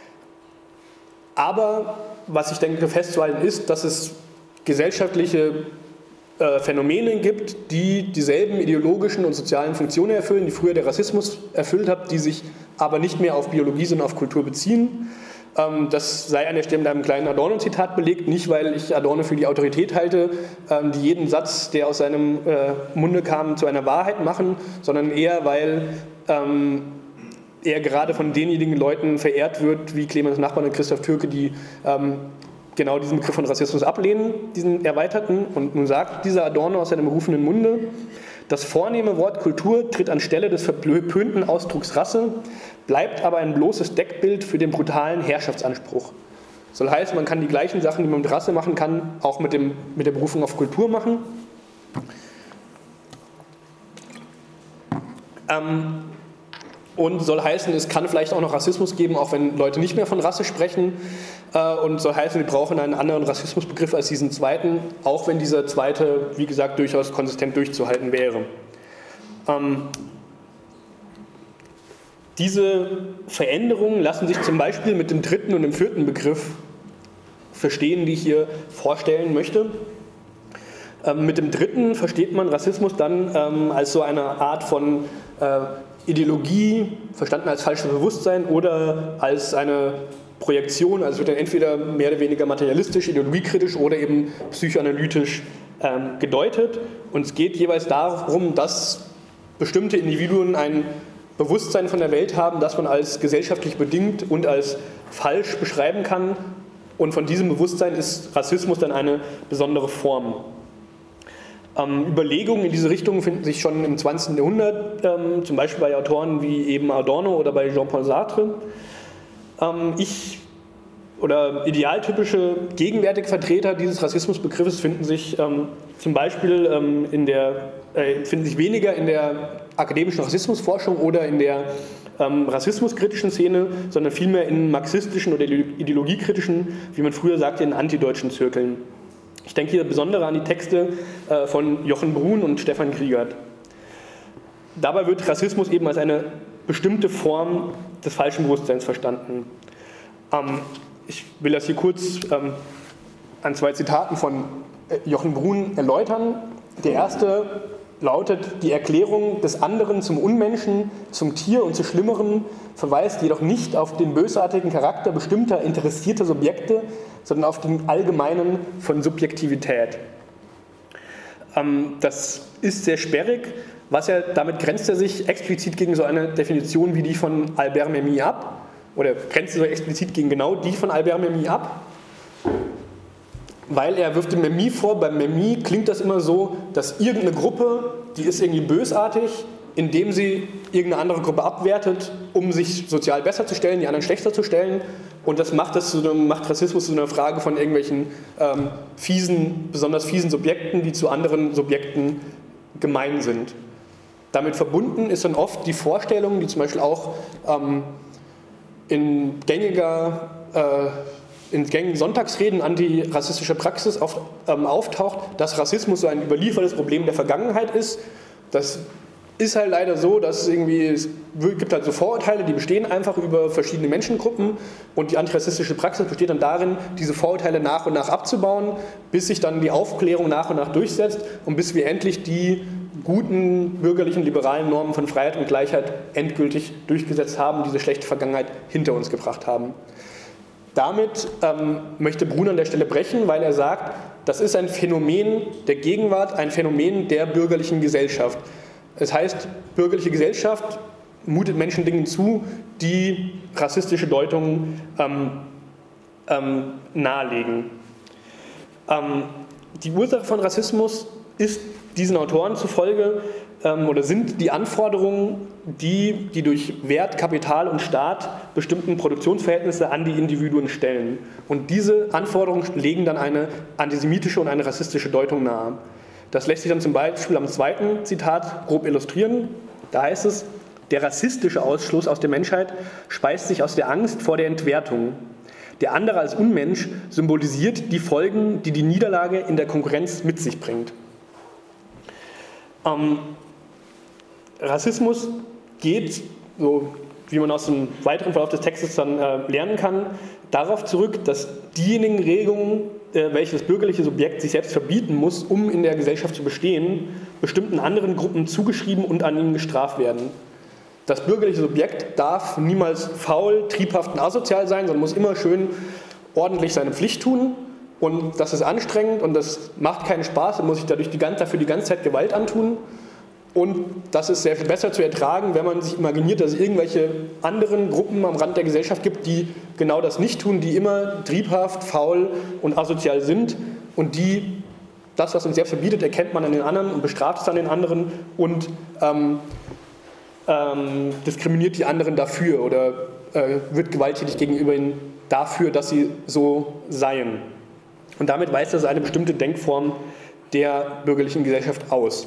Aber was ich denke festzuhalten ist, dass es gesellschaftliche äh, Phänomene gibt, die dieselben ideologischen und sozialen Funktionen erfüllen, die früher der Rassismus erfüllt hat, die sich aber nicht mehr auf Biologie, sondern auf Kultur beziehen. Ähm, das sei an der Stelle mit einem kleinen Adorno-Zitat belegt, nicht weil ich Adorno für die Autorität halte, ähm, die jeden Satz, der aus seinem äh, Munde kam, zu einer Wahrheit machen, sondern eher, weil ähm, er gerade von denjenigen Leuten verehrt wird, wie Clemens Nachbarn und Christoph Türke, die ähm, genau diesen Begriff von Rassismus ablehnen, diesen erweiterten. Und nun sagt dieser Adorno aus seinem berufenen Munde: Das vornehme Wort Kultur tritt anstelle des verpönten Ausdrucks Rasse, bleibt aber ein bloßes Deckbild für den brutalen Herrschaftsanspruch. Soll heißen, man kann die gleichen Sachen, die man mit Rasse machen kann, auch mit, dem, mit der Berufung auf Kultur machen. Ähm, Und soll heißen, es kann vielleicht auch noch Rassismus geben, auch wenn Leute nicht mehr von Rasse sprechen. Und soll heißen, wir brauchen einen anderen Rassismusbegriff als diesen zweiten, auch wenn dieser zweite, wie gesagt, durchaus konsistent durchzuhalten wäre. Ähm, diese Veränderungen lassen sich zum Beispiel mit dem dritten und dem vierten Begriff verstehen, die ich hier vorstellen möchte. Ähm, mit dem dritten versteht man Rassismus dann ähm, als so eine Art von äh, Ideologie, verstanden als falsches Bewusstsein oder als eine Projektion, also es wird dann entweder mehr oder weniger materialistisch, ideologiekritisch oder eben psychoanalytisch ähm, gedeutet. Und es geht jeweils darum, dass bestimmte Individuen ein Bewusstsein von der Welt haben, das man als gesellschaftlich bedingt und als falsch beschreiben kann. Und von diesem Bewusstsein ist Rassismus dann eine besondere Form. Ähm, Überlegungen in diese Richtung finden sich schon im zwanzigsten Jahrhundert, ähm, zum Beispiel bei Autoren wie eben Adorno oder bei Jean-Paul Sartre. Ähm, ich oder idealtypische gegenwärtige Vertreter dieses Rassismusbegriffes finden sich ähm, zum Beispiel ähm, in der, äh, finden sich weniger in der akademischen Rassismusforschung oder in der ähm, rassismuskritischen Szene, sondern vielmehr in marxistischen oder ideologiekritischen, wie man früher sagte, in antideutschen Zirkeln. Ich denke hier besonders an die Texte äh, von Jochen Bruhn und Stefan Griegert. Dabei wird Rassismus eben als eine bestimmte Form des falschen Bewusstseins verstanden. Ähm, ich will das hier kurz ähm, an zwei Zitaten von äh, Jochen Bruhn erläutern. Der erste lautet: Die Erklärung des anderen zum Unmenschen, zum Tier und zu Schlimmeren verweist jedoch nicht auf den bösartigen Charakter bestimmter interessierter Subjekte, sondern auf den allgemeinen von Subjektivität. Ähm, das ist sehr sperrig. Was er, damit grenzt er sich explizit gegen so eine Definition wie die von Albert Memmi ab, oder grenzt er sich explizit gegen genau die von Albert Memmi ab, weil er wirft dem Memmi vor, beim Memmi klingt das immer so, dass irgendeine Gruppe, die ist irgendwie bösartig, indem sie irgendeine andere Gruppe abwertet, um sich sozial besser zu stellen, die anderen schlechter zu stellen. Und das macht, das zu einem, macht Rassismus zu einer Frage von irgendwelchen ähm, fiesen, besonders fiesen Subjekten, die zu anderen Subjekten gemein sind. Damit verbunden ist dann oft die Vorstellung, die zum Beispiel auch ähm, in gängiger, äh, in gängigen Sonntagsreden antirassistischer Praxis auf, ähm, auftaucht, dass Rassismus so ein überliefertes Problem der Vergangenheit ist. Das ist halt leider so, dass es irgendwie, es gibt halt so Vorurteile, die bestehen einfach über verschiedene Menschengruppen, und die antirassistische Praxis besteht dann darin, diese Vorurteile nach und nach abzubauen, bis sich dann die Aufklärung nach und nach durchsetzt und bis wir endlich die guten bürgerlichen, liberalen Normen von Freiheit und Gleichheit endgültig durchgesetzt haben, diese schlechte Vergangenheit hinter uns gebracht haben. Damit ähm, möchte Brun an der Stelle brechen, weil er sagt, das ist ein Phänomen der Gegenwart, ein Phänomen der bürgerlichen Gesellschaft. Das heißt, bürgerliche Gesellschaft mutet Menschen Dingen zu, die rassistische Deutungen ähm, ähm, nahelegen. Ähm, die Ursache von Rassismus ist diesen Autoren zufolge ähm, oder sind die Anforderungen, die die durch Wert, Kapital und Staat bestimmten Produktionsverhältnisse an die Individuen stellen. Und diese Anforderungen legen dann eine antisemitische und eine rassistische Deutung nahe. Das lässt sich dann zum Beispiel am zweiten Zitat grob illustrieren. Da heißt es, der rassistische Ausschluss aus der Menschheit speist sich aus der Angst vor der Entwertung. Der andere als Unmensch symbolisiert die Folgen, die die Niederlage in der Konkurrenz mit sich bringt. Ähm, Rassismus geht, so wie man aus dem weiteren Verlauf des Textes dann äh, lernen kann, darauf zurück, dass diejenigen Regungen, äh, welche das bürgerliche Subjekt sich selbst verbieten muss, um in der Gesellschaft zu bestehen, bestimmten anderen Gruppen zugeschrieben und an ihnen gestraft werden. Das bürgerliche Subjekt darf niemals faul, triebhaft und asozial sein, sondern muss immer schön ordentlich seine Pflicht tun. Und das ist anstrengend und das macht keinen Spaß und muss sich dadurch die ganze, dafür die ganze Zeit Gewalt antun. Und das ist sehr viel besser zu ertragen, wenn man sich imaginiert, dass es irgendwelche anderen Gruppen am Rand der Gesellschaft gibt, die genau das nicht tun, die immer triebhaft, faul und asozial sind und die das, was uns selbst verbietet, erkennt man an den anderen und bestraft es an den anderen und ähm, ähm, diskriminiert die anderen dafür oder äh, wird gewalttätig gegenüber ihnen dafür, dass sie so seien. Und damit weist das eine bestimmte Denkform der bürgerlichen Gesellschaft aus.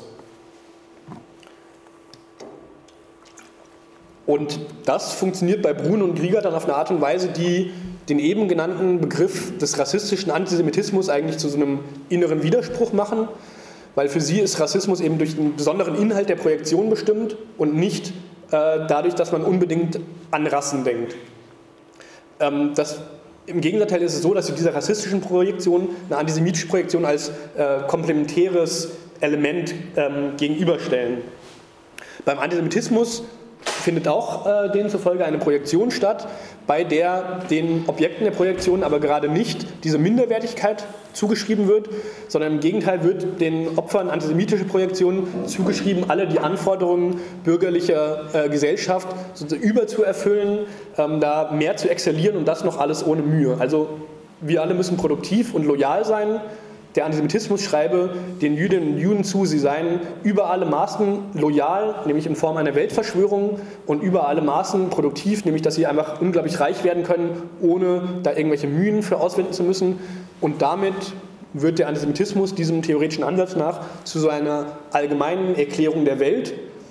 Und das funktioniert bei Brun und Grieger dann auf eine Art und Weise, die den eben genannten Begriff des rassistischen Antisemitismus eigentlich zu so einem inneren Widerspruch machen, weil für sie ist Rassismus eben durch einen besonderen Inhalt der Projektion bestimmt und nicht äh, dadurch, dass man unbedingt an Rassen denkt. Ähm, das, im Gegenteil ist es so, dass sie dieser rassistischen Projektion eine antisemitische Projektion als äh, komplementäres Element ähm, gegenüberstellen. Beim Antisemitismus findet auch äh, denen zufolge eine Projektion statt, bei der den Objekten der Projektion aber gerade nicht diese Minderwertigkeit zugeschrieben wird, sondern im Gegenteil wird den Opfern antisemitischer Projektionen zugeschrieben, alle die Anforderungen bürgerlicher äh, Gesellschaft überzuerfüllen, ähm, da mehr zu exzellieren und das noch alles ohne Mühe. Also wir alle müssen produktiv und loyal sein. Der Antisemitismus schreibe den Jüdinnen und Juden zu, sie seien über alle Maßen loyal, nämlich in Form einer Weltverschwörung, und über alle Maßen produktiv, nämlich dass sie einfach unglaublich reich werden können, ohne da irgendwelche Mühen für auswenden zu müssen. Und damit wird der Antisemitismus diesem theoretischen Ansatz nach zu so einer allgemeinen Erklärung der Welt.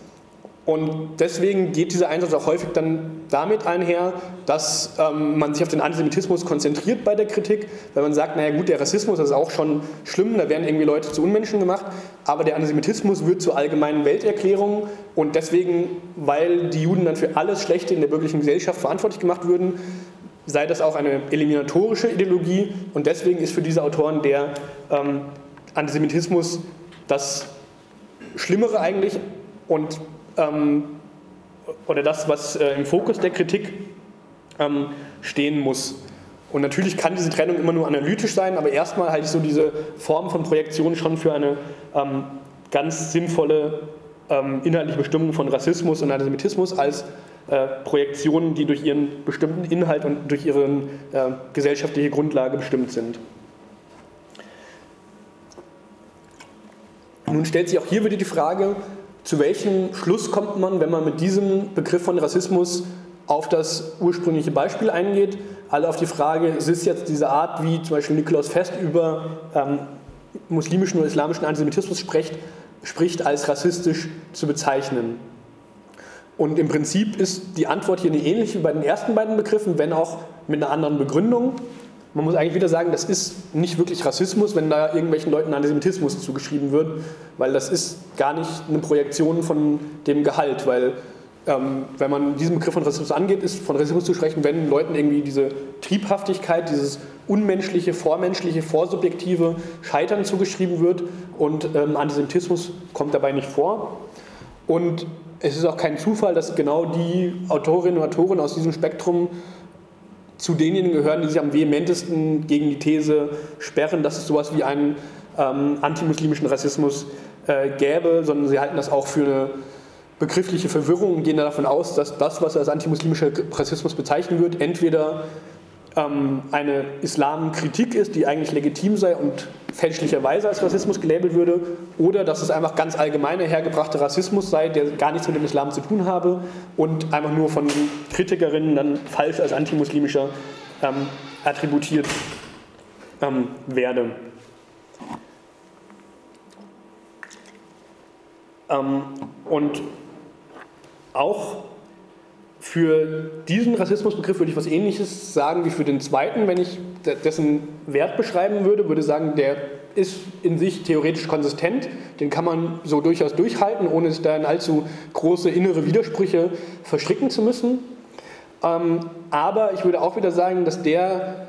Und deswegen geht dieser Einsatz auch häufig dann damit einher, dass ähm, man sich auf den Antisemitismus konzentriert bei der Kritik, weil man sagt, naja gut, der Rassismus ist auch schon schlimm, da werden irgendwie Leute zu Unmenschen gemacht, aber der Antisemitismus wird zur allgemeinen Welterklärung und deswegen, weil die Juden dann für alles Schlechte in der bürgerlichen Gesellschaft verantwortlich gemacht würden, sei das auch eine eliminatorische Ideologie und deswegen ist für diese Autoren der ähm, Antisemitismus das Schlimmere eigentlich und Ähm, oder das, was äh, im Fokus der Kritik ähm, stehen muss. Und natürlich kann diese Trennung immer nur analytisch sein, aber erstmal halte ich so diese Form von Projektion schon für eine ähm, ganz sinnvolle ähm, inhaltliche Bestimmung von Rassismus und Antisemitismus als äh, Projektionen, die durch ihren bestimmten Inhalt und durch ihre äh, gesellschaftliche Grundlage bestimmt sind. Nun stellt sich auch hier wieder die Frage, zu welchem Schluss kommt man, wenn man mit diesem Begriff von Rassismus auf das ursprüngliche Beispiel eingeht? Alle auf die Frage, ist es jetzt diese Art, wie zum Beispiel Nikolaus Fest über ähm, muslimischen oder islamischen Antisemitismus spricht, spricht, als rassistisch zu bezeichnen? Und im Prinzip ist die Antwort hier eine ähnliche wie bei den ersten beiden Begriffen, wenn auch mit einer anderen Begründung. Man muss eigentlich wieder sagen, das ist nicht wirklich Rassismus, wenn da irgendwelchen Leuten Antisemitismus zugeschrieben wird, weil das ist gar nicht eine Projektion von dem Gehalt, weil ähm, wenn man diesen Begriff von Rassismus angeht, ist von Rassismus zu sprechen, wenn Leuten irgendwie diese Triebhaftigkeit, dieses unmenschliche, vormenschliche, vorsubjektive Scheitern zugeschrieben wird und ähm, Antisemitismus kommt dabei nicht vor. Und es ist auch kein Zufall, dass genau die Autorinnen und Autoren aus diesem Spektrum zu denjenigen gehören, die sich am vehementesten gegen die These sperren, dass es sowas wie einen ähm, antimuslimischen Rassismus äh, gäbe, sondern sie halten das auch für eine begriffliche Verwirrung und gehen davon aus, dass das, was als antimuslimischer Rassismus bezeichnet wird, entweder ähm, eine Islamkritik ist, die eigentlich legitim sei und fälschlicherweise als Rassismus gelabelt würde, oder dass es einfach ganz allgemeiner hergebrachter Rassismus sei, der gar nichts mit dem Islam zu tun habe und einfach nur von Kritikerinnen dann falsch als antimuslimischer ähm, attributiert ähm, werde. Ähm, und auch für diesen Rassismusbegriff würde ich was Ähnliches sagen wie für den zweiten, wenn ich dessen Wert beschreiben würde, würde sagen, der ist in sich theoretisch konsistent, den kann man so durchaus durchhalten, ohne sich da in allzu große innere Widersprüche verstricken zu müssen. Ähm, aber ich würde auch wieder sagen, dass der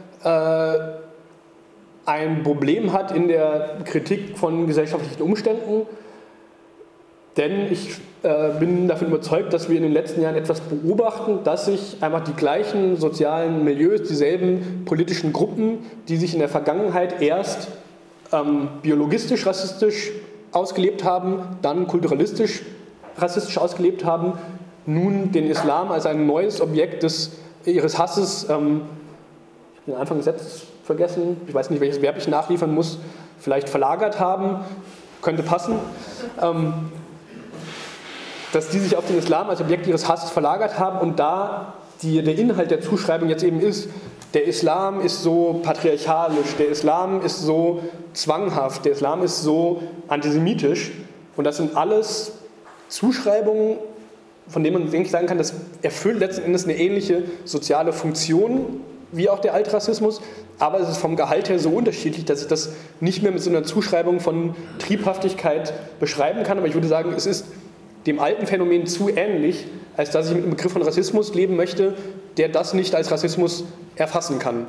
äh, ein Problem hat in der Kritik von gesellschaftlichen Umständen. Denn ich äh, bin davon überzeugt, dass wir in den letzten Jahren etwas beobachten, dass sich einfach die gleichen sozialen Milieus, dieselben politischen Gruppen, die sich in der Vergangenheit erst ähm, biologistisch rassistisch ausgelebt haben, dann kulturalistisch rassistisch ausgelebt haben, nun den Islam als ein neues Objekt des, ihres Hasses, ähm, ich habe den Anfang des Satzes vergessen, ich weiß nicht, welches Verb ich nachliefern muss, vielleicht verlagert haben, könnte passen. Ähm, dass die sich auf den Islam als Objekt ihres Hasses verlagert haben und da die, der Inhalt der Zuschreibung jetzt eben ist, der Islam ist so patriarchalisch, der Islam ist so zwanghaft, der Islam ist so antisemitisch und das sind alles Zuschreibungen, von denen man eigentlich sagen kann, das erfüllt letzten Endes eine ähnliche soziale Funktion wie auch der Altrassismus, aber es ist vom Gehalt her so unterschiedlich, dass ich das nicht mehr mit so einer Zuschreibung von Triebhaftigkeit beschreiben kann, aber ich würde sagen, es ist dem alten Phänomen zu ähnlich, als dass ich mit dem Begriff von Rassismus leben möchte, der das nicht als Rassismus erfassen kann.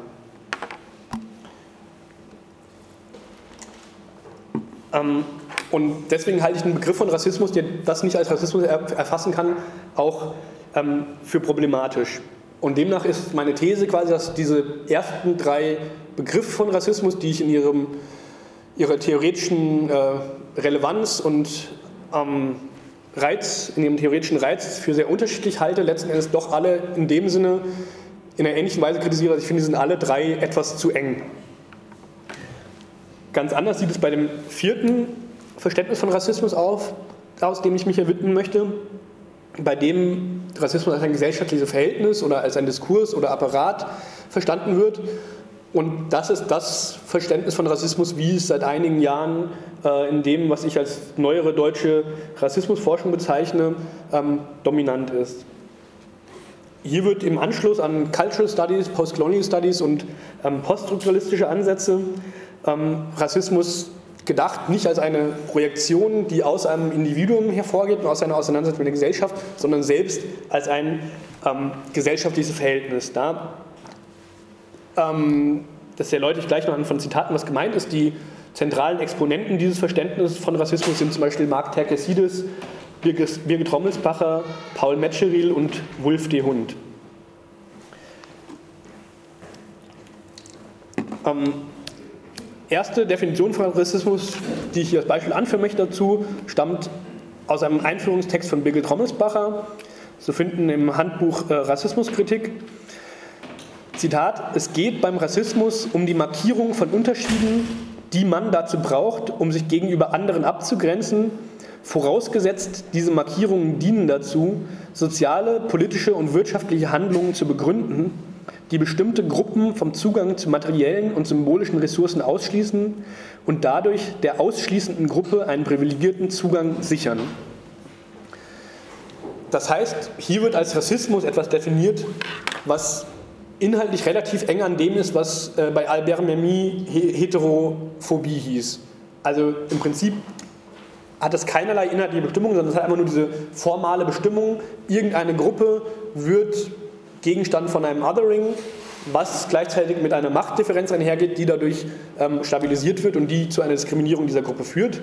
Ähm, und deswegen halte ich den Begriff von Rassismus, der das nicht als Rassismus erfassen kann, auch ähm, für problematisch. Und demnach ist meine These quasi, dass diese ersten drei Begriffe von Rassismus, die ich in ihrem, ihrer theoretischen äh, Relevanz und ähm, Reiz, in ihrem theoretischen Reiz für sehr unterschiedlich halte, letzten Endes doch alle in dem Sinne in einer ähnlichen Weise kritisiere, dass ich finde, die sind alle drei etwas zu eng. Ganz anders sieht es bei dem vierten Verständnis von Rassismus auf, aus dem ich mich hier widmen möchte, bei dem Rassismus als ein gesellschaftliches Verhältnis oder als ein Diskurs oder Apparat verstanden wird. Und das ist das Verständnis von Rassismus, wie es seit einigen Jahren äh, in dem, was ich als neuere deutsche Rassismusforschung bezeichne, ähm, dominant ist. Hier wird im Anschluss an Cultural Studies, Postcolonial Studies und ähm, poststrukturalistische Ansätze ähm, Rassismus gedacht, nicht als eine Projektion, die aus einem Individuum hervorgeht und aus einer Auseinandersetzung mit der Gesellschaft, sondern selbst als ein ähm, gesellschaftliches Verhältnis. Da ähm, das erläutere ich gleich noch an von Zitaten, was gemeint ist. Die zentralen Exponenten dieses Verständnisses von Rassismus sind zum Beispiel Mark Terkessidis, Birgit Rommelsbacher, Paul Metzgeril und Wulf de Hund. Ähm, erste Definition von Rassismus, die ich hier als Beispiel anführen möchte dazu, stammt aus einem Einführungstext von Birgit Rommelsbacher, zu finden im Handbuch äh, Rassismuskritik. Zitat: Es geht beim Rassismus um die Markierung von Unterschieden, die man dazu braucht, um sich gegenüber anderen abzugrenzen, vorausgesetzt, diese Markierungen dienen dazu, soziale, politische und wirtschaftliche Handlungen zu begründen, die bestimmte Gruppen vom Zugang zu materiellen und symbolischen Ressourcen ausschließen und dadurch der ausschließenden Gruppe einen privilegierten Zugang sichern. Das heißt, hier wird als Rassismus etwas definiert, was inhaltlich relativ eng an dem ist, was bei Albert Memmi Heterophobie hieß. Also im Prinzip hat es keinerlei inhaltliche Bestimmung, sondern es hat einfach nur diese formale Bestimmung, irgendeine Gruppe wird Gegenstand von einem Othering, was gleichzeitig mit einer Machtdifferenz einhergeht, die dadurch ähm, stabilisiert wird und die zu einer Diskriminierung dieser Gruppe führt.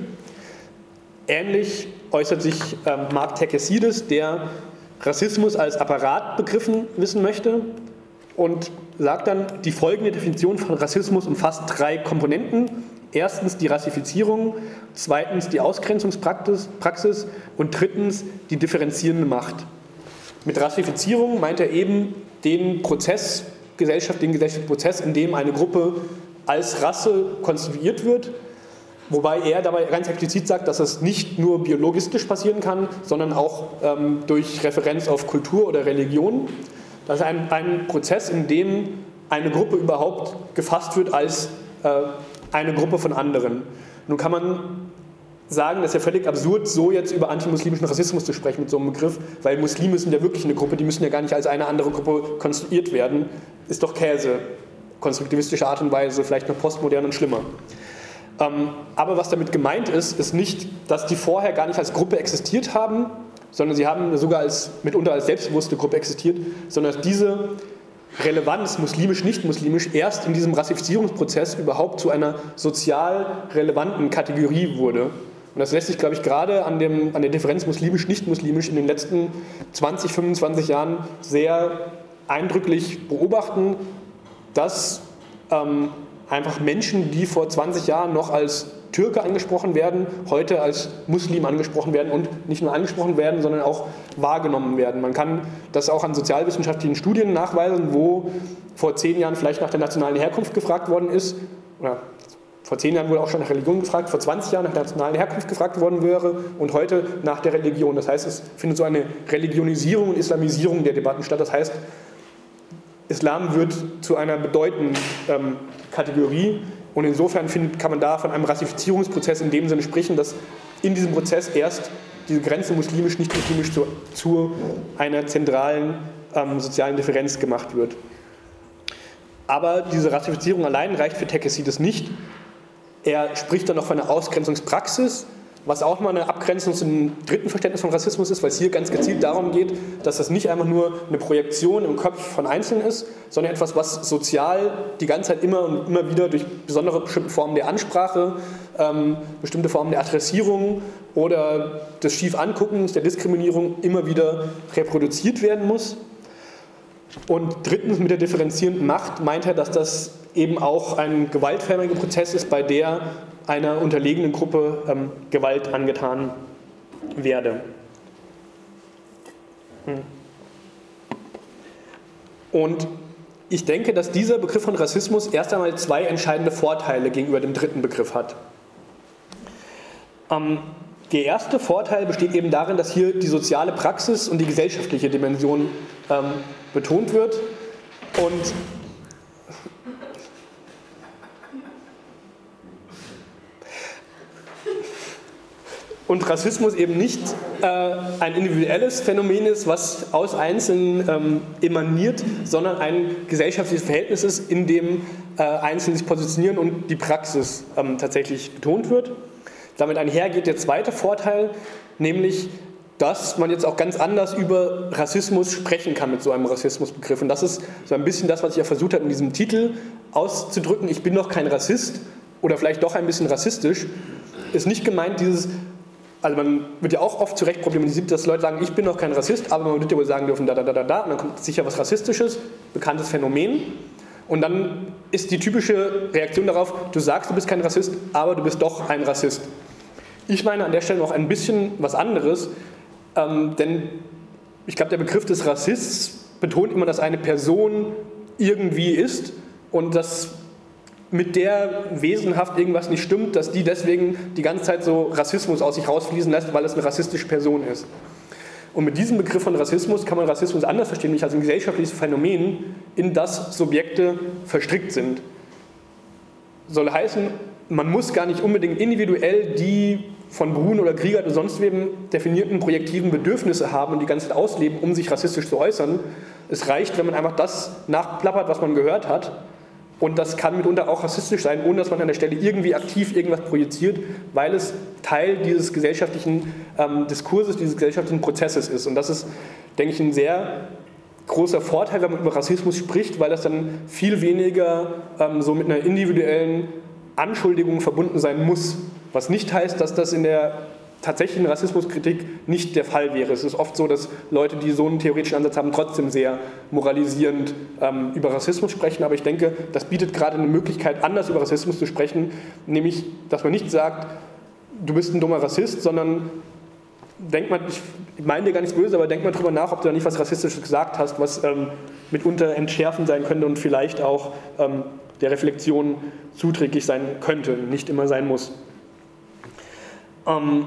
Ähnlich äußert sich ähm, Mark Terkesides, der Rassismus als Apparat begriffen wissen möchte und sagt dann, die folgende Definition von Rassismus umfasst drei Komponenten. Erstens die Rassifizierung, zweitens die Ausgrenzungspraxis Praxis und drittens die differenzierende Macht. Mit Rassifizierung meint er eben den Prozess, Gesellschaft, den gesellschaftlichen Prozess, in dem eine Gruppe als Rasse konstituiert wird, wobei er dabei ganz explizit sagt, dass es nicht nur biologistisch passieren kann, sondern auch ähm, durch Referenz auf Kultur oder Religion. Das ist ein, ein Prozess, in dem eine Gruppe überhaupt gefasst wird als äh, eine Gruppe von anderen. Nun kann man sagen, das ist ja völlig absurd, so jetzt über antimuslimischen Rassismus zu sprechen mit so einem Begriff, weil Muslime sind ja wirklich eine Gruppe, die müssen ja gar nicht als eine andere Gruppe konstruiert werden. Ist doch Käse. Konstruktivistische Art und Weise, vielleicht noch postmodern und schlimmer. Ähm, aber was damit gemeint ist, ist nicht, dass die vorher gar nicht als Gruppe existiert haben, sondern sie haben sogar als, mitunter als selbstbewusste Gruppe existiert, sondern dass diese Relevanz, muslimisch, nicht muslimisch, erst in diesem Rassifizierungsprozess überhaupt zu einer sozial relevanten Kategorie wurde. Und das lässt sich, glaube ich, gerade an, dem, an der Differenz muslimisch, nicht muslimisch in den letzten zwanzig, fünfundzwanzig Jahren sehr eindrücklich beobachten, dass ähm, einfach Menschen, die vor zwanzig Jahren noch als Türke angesprochen werden, heute als Muslim angesprochen werden und nicht nur angesprochen werden, sondern auch wahrgenommen werden. Man kann das auch an sozialwissenschaftlichen Studien nachweisen, wo vor zehn Jahren vielleicht nach der nationalen Herkunft gefragt worden ist, oder vor zehn Jahren wurde auch schon nach Religion gefragt, vor zwanzig Jahren nach der nationalen Herkunft gefragt worden wäre und heute nach der Religion. Das heißt, es findet so eine Religionisierung und Islamisierung der Debatten statt. Das heißt, Islam wird zu einer bedeutenden ähm, Kategorie und insofern find, kann man da von einem Rassifizierungsprozess in dem Sinne sprechen, dass in diesem Prozess erst diese Grenze muslimisch, nicht muslimisch zu, zu einer zentralen ähm, sozialen Differenz gemacht wird. Aber diese Rassifizierung allein reicht für Terkesides nicht. Er spricht dann noch von einer Ausgrenzungspraxis, was auch mal eine Abgrenzung zum dritten Verständnis von Rassismus ist, weil es hier ganz gezielt darum geht, dass das nicht einfach nur eine Projektion im Kopf von Einzelnen ist, sondern etwas, was sozial die ganze Zeit immer und immer wieder durch besondere bestimmte Formen der Ansprache, ähm, bestimmte Formen der Adressierung oder des Schiefanguckens, der Diskriminierung immer wieder reproduziert werden muss. Und drittens mit der differenzierenden Macht meint er, dass das eben auch ein gewaltförmiger Prozess ist, bei der einer unterlegenen Gruppe ähm, Gewalt angetan werde. Hm. Und ich denke, dass dieser Begriff von Rassismus erst einmal zwei entscheidende Vorteile gegenüber dem dritten Begriff hat. Ähm, der erste Vorteil besteht eben darin, dass hier die soziale Praxis und die gesellschaftliche Dimension ähm, betont wird und Und Rassismus eben nicht äh, ein individuelles Phänomen ist, was aus Einzelnen ähm, emaniert, sondern ein gesellschaftliches Verhältnis ist, in dem äh, Einzelne sich positionieren und die Praxis ähm, tatsächlich betont wird. Damit einhergeht der zweite Vorteil, nämlich, dass man jetzt auch ganz anders über Rassismus sprechen kann mit so einem Rassismusbegriff. Und das ist so ein bisschen das, was ich ja versucht habe, in diesem Titel auszudrücken. Ich bin doch kein Rassist oder vielleicht doch ein bisschen rassistisch. Ist nicht gemeint, dieses... Also man wird ja auch oft zu Recht problematisiert, dass Leute sagen, ich bin doch kein Rassist, aber man wird ja wohl sagen dürfen, da, da, da, da, da, und dann kommt sicher was Rassistisches, bekanntes Phänomen. Und dann ist die typische Reaktion darauf, du sagst, du bist kein Rassist, aber du bist doch ein Rassist. Ich meine an der Stelle noch ein bisschen was anderes, ähm, denn ich glaube, der Begriff des Rassists betont immer, dass eine Person irgendwie ist und dass mit der wesenhaft irgendwas nicht stimmt, dass die deswegen die ganze Zeit so Rassismus aus sich rausfließen lässt, weil es eine rassistische Person ist. Und mit diesem Begriff von Rassismus kann man Rassismus anders verstehen, nämlich als ein gesellschaftliches Phänomen, in das Subjekte verstrickt sind. Soll heißen, man muss gar nicht unbedingt individuell die von Brun oder Krieger oder sonst wem definierten projektiven Bedürfnisse haben und die ganze Zeit ausleben, um sich rassistisch zu äußern. Es reicht, wenn man einfach das nachplappert, was man gehört hat, Und das kann mitunter auch rassistisch sein, ohne dass man an der Stelle irgendwie aktiv irgendwas projiziert, weil es Teil dieses gesellschaftlichen ähm, Diskurses, dieses gesellschaftlichen Prozesses ist. Und das ist, denke ich, ein sehr großer Vorteil, wenn man über Rassismus spricht, weil das dann viel weniger ähm, so mit einer individuellen Anschuldigung verbunden sein muss. Was nicht heißt, dass das in der tatsächlichen Rassismuskritik nicht der Fall wäre. Es ist oft so, dass Leute, die so einen theoretischen Ansatz haben, trotzdem sehr moralisierend ähm, über Rassismus sprechen. Aber ich denke, das bietet gerade eine Möglichkeit, anders über Rassismus zu sprechen, nämlich, dass man nicht sagt, du bist ein dummer Rassist, sondern denkt man, ich meine dir gar nichts Böses, aber denk mal drüber nach, ob du da nicht was Rassistisches gesagt hast, was ähm, mitunter entschärfend sein könnte und vielleicht auch ähm, der Reflexion zuträglich sein könnte, nicht immer sein muss. Ähm,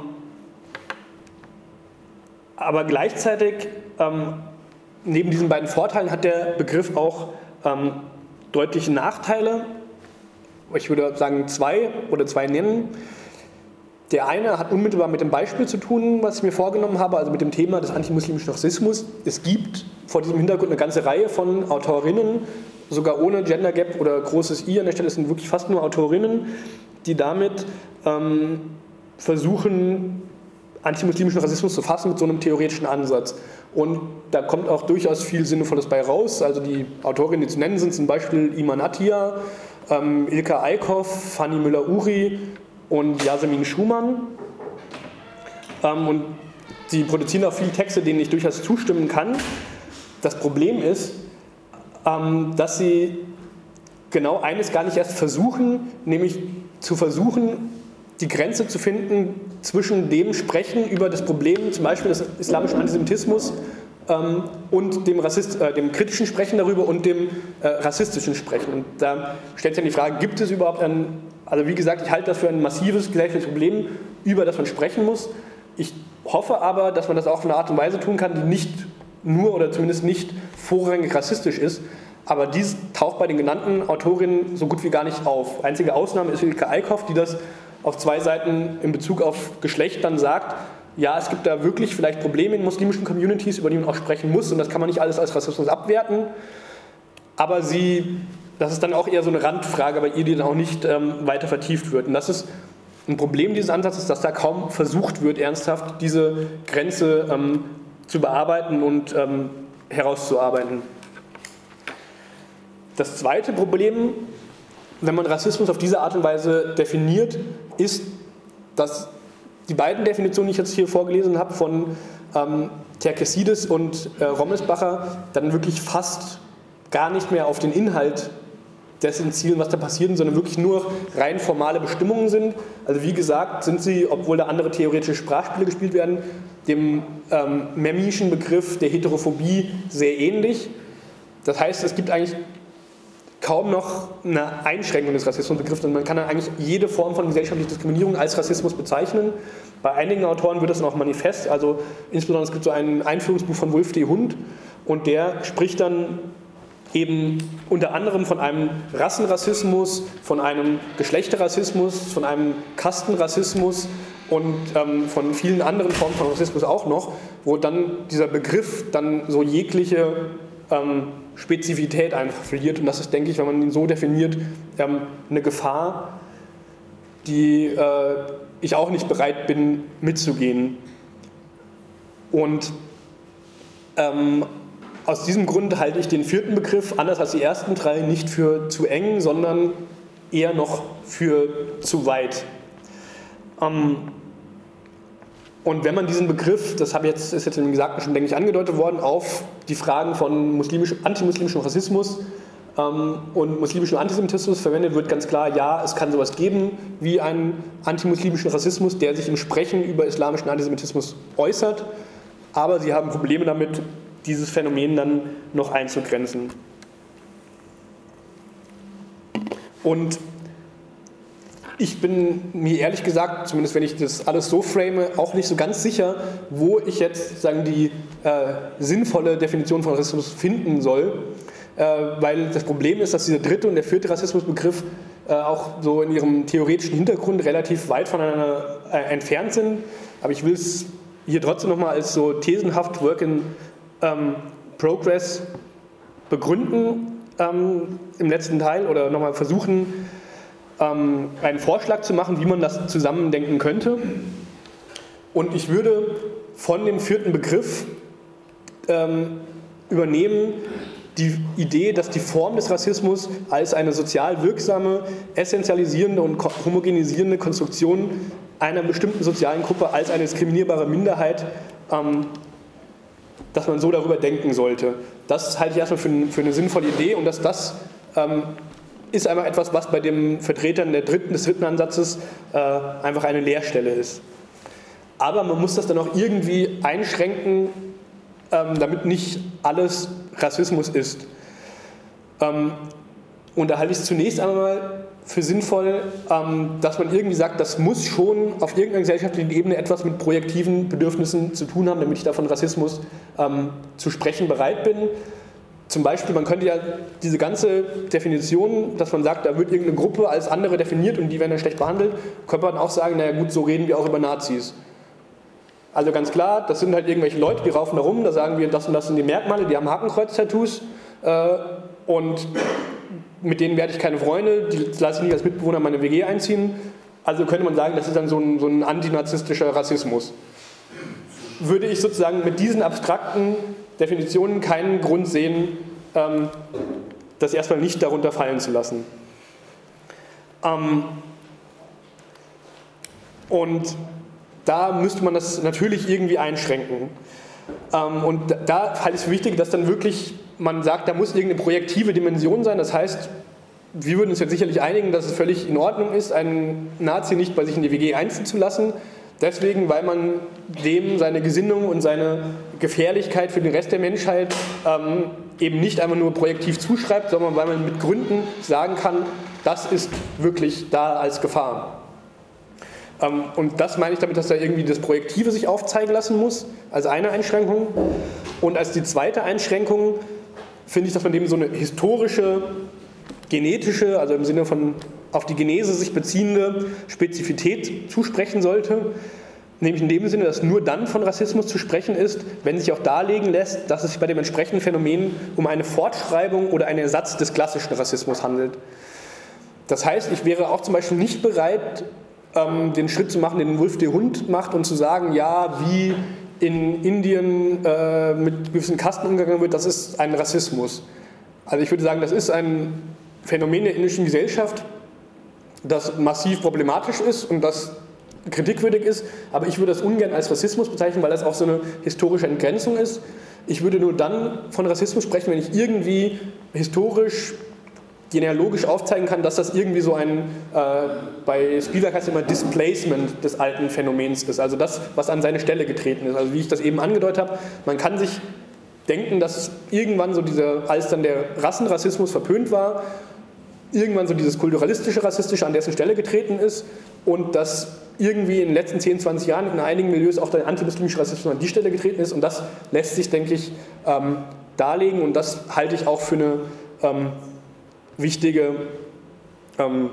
aber gleichzeitig, ähm, neben diesen beiden Vorteilen, hat der Begriff auch ähm, deutliche Nachteile. Ich würde sagen zwei oder zwei nennen. Der eine hat unmittelbar mit dem Beispiel zu tun, was ich mir vorgenommen habe, also mit dem Thema des antimuslimischen Rassismus. Es gibt vor diesem Hintergrund eine ganze Reihe von Autorinnen, sogar ohne Gender Gap oder großes I an der Stelle, es sind wirklich fast nur Autorinnen, die damit ähm, versuchen, antimuslimischen Rassismus zu fassen mit so einem theoretischen Ansatz. Und da kommt auch durchaus viel Sinnvolles bei raus. Also die Autorinnen, die zu nennen sind, zum Beispiel Iman Attia, ähm, Ilka Eickhoff, Fanny Müller-Uri und Yasemin Schumann. Ähm, und sie produzieren auch viele Texte, denen ich durchaus zustimmen kann. Das Problem ist, ähm, dass sie genau eines gar nicht erst versuchen, nämlich zu versuchen, die Grenze zu finden zwischen dem Sprechen über das Problem, zum Beispiel des islamischen Antisemitismus, ähm, und dem, Rassist, äh, dem kritischen Sprechen darüber und dem äh, rassistischen Sprechen. Und da stellt sich dann die Frage, gibt es überhaupt ein, also wie gesagt, ich halte das für ein massives gesellschaftliches Problem, über das man sprechen muss. Ich hoffe aber, dass man das auch auf eine Art und Weise tun kann, die nicht nur oder zumindest nicht vorrangig rassistisch ist. Aber dies taucht bei den genannten Autorinnen so gut wie gar nicht auf. Einzige Ausnahme ist Ilka Eickhoff, die das auf zwei Seiten in Bezug auf Geschlecht dann sagt, ja, es gibt da wirklich vielleicht Probleme in muslimischen Communities, über die man auch sprechen muss, und das kann man nicht alles als Rassismus abwerten, aber sie, das ist dann auch eher so eine Randfrage bei ihr, die dann auch nicht ähm, weiter vertieft wird. Und das ist ein Problem dieses Ansatzes, dass da kaum versucht wird, ernsthaft diese Grenze ähm, zu bearbeiten und ähm, herauszuarbeiten. Das zweite Problem, wenn man Rassismus auf diese Art und Weise definiert, ist, dass die beiden Definitionen, die ich jetzt hier vorgelesen habe, von ähm, Terkessidis und äh, Rommelsbacher, dann wirklich fast gar nicht mehr auf den Inhalt dessen zielen, was da passiert, sondern wirklich nur rein formale Bestimmungen sind. Also wie gesagt, sind sie, obwohl da andere theoretische Sprachspiele gespielt werden, dem ähm, memischen Begriff der Heterophobie sehr ähnlich. Das heißt, es gibt eigentlich kaum noch eine Einschränkung des Rassismusbegriffs, und man kann dann eigentlich jede Form von gesellschaftlicher Diskriminierung als Rassismus bezeichnen. Bei einigen Autoren wird das dann auch manifest, also insbesondere es gibt so ein Einführungsbuch von Wulf D. Hund, und der spricht dann eben unter anderem von einem Rassenrassismus, von einem Geschlechterrassismus, von einem Kastenrassismus und ähm, von vielen anderen Formen von Rassismus auch noch, wo dann dieser Begriff dann so jegliche ähm, Spezifität einfach verliert, und das ist, denke ich, wenn man ihn so definiert, ähm, eine Gefahr, die äh, ich auch nicht bereit bin mitzugehen. Und ähm, aus diesem Grund halte ich den vierten Begriff, anders als die ersten drei, nicht für zu eng, sondern eher noch für zu weit. Ähm, und wenn man diesen Begriff, das habe jetzt, ist jetzt im Gesagten schon, denke ich, angedeutet worden, auf die Fragen von muslimisch, antimuslimischem Rassismus ähm, und muslimischem Antisemitismus verwendet, wird ganz klar, ja, es kann sowas geben wie einen antimuslimischen Rassismus, der sich im Sprechen über islamischen Antisemitismus äußert, aber sie haben Probleme damit, dieses Phänomen dann noch einzugrenzen. Und ich bin mir ehrlich gesagt, zumindest wenn ich das alles so frame, auch nicht so ganz sicher, wo ich jetzt sagen, die äh, sinnvolle Definition von Rassismus finden soll, äh, weil das Problem ist, dass dieser dritte und der vierte Rassismusbegriff äh, auch so in ihrem theoretischen Hintergrund relativ weit voneinander äh, entfernt sind. Aber ich will es hier trotzdem nochmal als so thesenhaft Work in ähm, Progress begründen. ähm, im letzten Teil oder nochmal versuchen, ähm, einen Vorschlag zu machen, wie man das zusammendenken könnte. Und ich würde von dem vierten Begriff ähm, übernehmen die Idee, dass die Form des Rassismus als eine sozial wirksame, essentialisierende und homogenisierende Konstruktion einer bestimmten sozialen Gruppe als eine diskriminierbare Minderheit, ähm, dass man so darüber denken sollte. Das halte ich erstmal für, für eine sinnvolle Idee und dass das ähm, ist einfach etwas, was bei den Vertretern der dritten, des dritten Ansatzes äh, einfach eine Leerstelle ist. Aber man muss das dann auch irgendwie einschränken, ähm, damit nicht alles Rassismus ist. Ähm, und da halte ich es zunächst einmal für sinnvoll, ähm, dass man irgendwie sagt, das muss schon auf irgendeiner gesellschaftlichen Ebene etwas mit projektiven Bedürfnissen zu tun haben, damit ich da von Rassismus ähm, zu sprechen bereit bin. Zum Beispiel, man könnte ja diese ganze Definition, dass man sagt, da wird irgendeine Gruppe als andere definiert und die werden dann schlecht behandelt, könnte man auch sagen, naja gut, so reden wir auch über Nazis. Also ganz klar, das sind halt irgendwelche Leute, die raufen da rum, da sagen wir, das und das sind die Merkmale, die haben Hakenkreuz-Tattoos äh, und mit denen werde ich keine Freunde, die lasse ich nicht als Mitbewohner in meine W G einziehen. Also könnte man sagen, das ist dann so ein, so ein antinazistischer Rassismus. Würde ich sozusagen mit diesen abstrakten Definitionen keinen Grund sehen, ähm, das erstmal nicht darunter fallen zu lassen. Ähm, und da müsste man das natürlich irgendwie einschränken. Ähm, und da halte ich es für wichtig, dass dann wirklich man sagt, da muss irgendeine projektive Dimension sein. Das heißt, wir würden uns jetzt sicherlich einigen, dass es völlig in Ordnung ist, einen Nazi nicht bei sich in die W G einziehen zu lassen. Deswegen, weil man dem seine Gesinnung und seine Gefährlichkeit für den Rest der Menschheit ähm, eben nicht einfach nur projektiv zuschreibt, sondern weil man mit Gründen sagen kann, das ist wirklich da als Gefahr. Ähm, und das meine ich damit, dass da irgendwie das Projektive sich aufzeigen lassen muss, als eine Einschränkung. Und als die zweite Einschränkung finde ich, dass man dem so eine historische, genetische, also im Sinne von auf die Genese sich beziehende Spezifität zusprechen sollte. Nämlich in dem Sinne, dass nur dann von Rassismus zu sprechen ist, wenn sich auch darlegen lässt, dass es sich bei dem entsprechenden Phänomen um eine Fortschreibung oder einen Ersatz des klassischen Rassismus handelt. Das heißt, ich wäre auch zum Beispiel nicht bereit, ähm, den Schritt zu machen, den Wolf der Hund macht und zu sagen, ja, wie in Indien äh, mit gewissen Kasten umgegangen wird, das ist ein Rassismus. Also ich würde sagen, das ist ein Phänomen der indischen Gesellschaft, das massiv problematisch ist und das kritikwürdig ist, aber ich würde das ungern als Rassismus bezeichnen, weil das auch so eine historische Entgrenzung ist. Ich würde nur dann von Rassismus sprechen, wenn ich irgendwie historisch, genealogisch aufzeigen kann, dass das irgendwie so ein, äh, bei Spivak heißt es immer Displacement des alten Phänomens ist, also das, was an seine Stelle getreten ist. Also wie ich das eben angedeutet habe, man kann sich denken, dass irgendwann so dieser, als dann der Rassenrassismus verpönt war, irgendwann so dieses kulturalistische, rassistische an dessen Stelle getreten ist und dass irgendwie in den letzten zehn, zwanzig Jahren in einigen Milieus auch der antimuslimische Rassismus an die Stelle getreten ist und das lässt sich, denke ich, ähm, darlegen und das halte ich auch für eine ähm, wichtige ähm,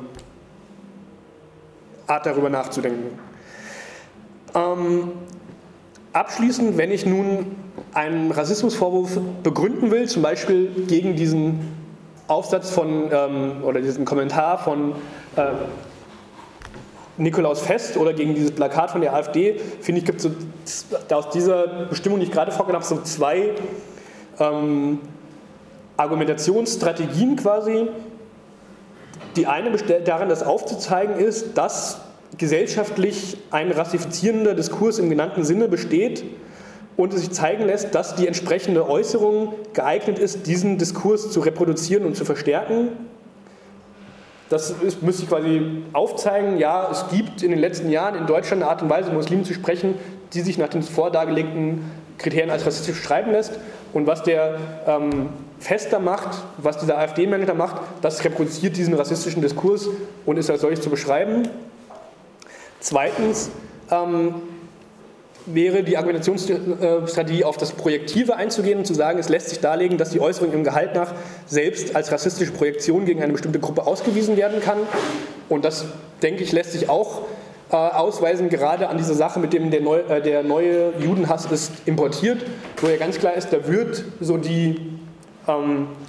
Art, darüber nachzudenken. Ähm, abschließend, wenn ich nun einen Rassismusvorwurf begründen will, zum Beispiel gegen diesen Aufsatz von, ähm, oder diesen Kommentar von äh, Nikolaus Fest oder gegen dieses Plakat von der AfD, finde ich, gibt es so, aus dieser Bestimmung, die ich gerade vorgenommen habe, so zwei ähm, Argumentationsstrategien quasi. Die eine besteht darin, das aufzuzeigen ist, dass gesellschaftlich ein rassifizierender Diskurs im genannten Sinne besteht und es sich zeigen lässt, dass die entsprechende Äußerung geeignet ist, diesen Diskurs zu reproduzieren und zu verstärken. Das ist, müsste ich quasi aufzeigen, ja, es gibt in den letzten Jahren in Deutschland eine Art und Weise, Muslimen zu sprechen, die sich nach den vordargelegten Kriterien als rassistisch schreiben lässt. Und was der ähm, Fester macht, was dieser AfD-Manager macht, das reproduziert diesen rassistischen Diskurs und ist als solches zu beschreiben. Zweitens ähm, wäre die Argumentationsstrategie auf das Projektive einzugehen und zu sagen, es lässt sich darlegen, dass die Äußerung im Gehalt nach selbst als rassistische Projektion gegen eine bestimmte Gruppe ausgewiesen werden kann. Und das, denke ich, lässt sich auch äh, ausweisen, gerade an dieser Sache, mit dem der, neu, äh, der neue Judenhass ist importiert, wo ja ganz klar ist, da wird so die, ähm,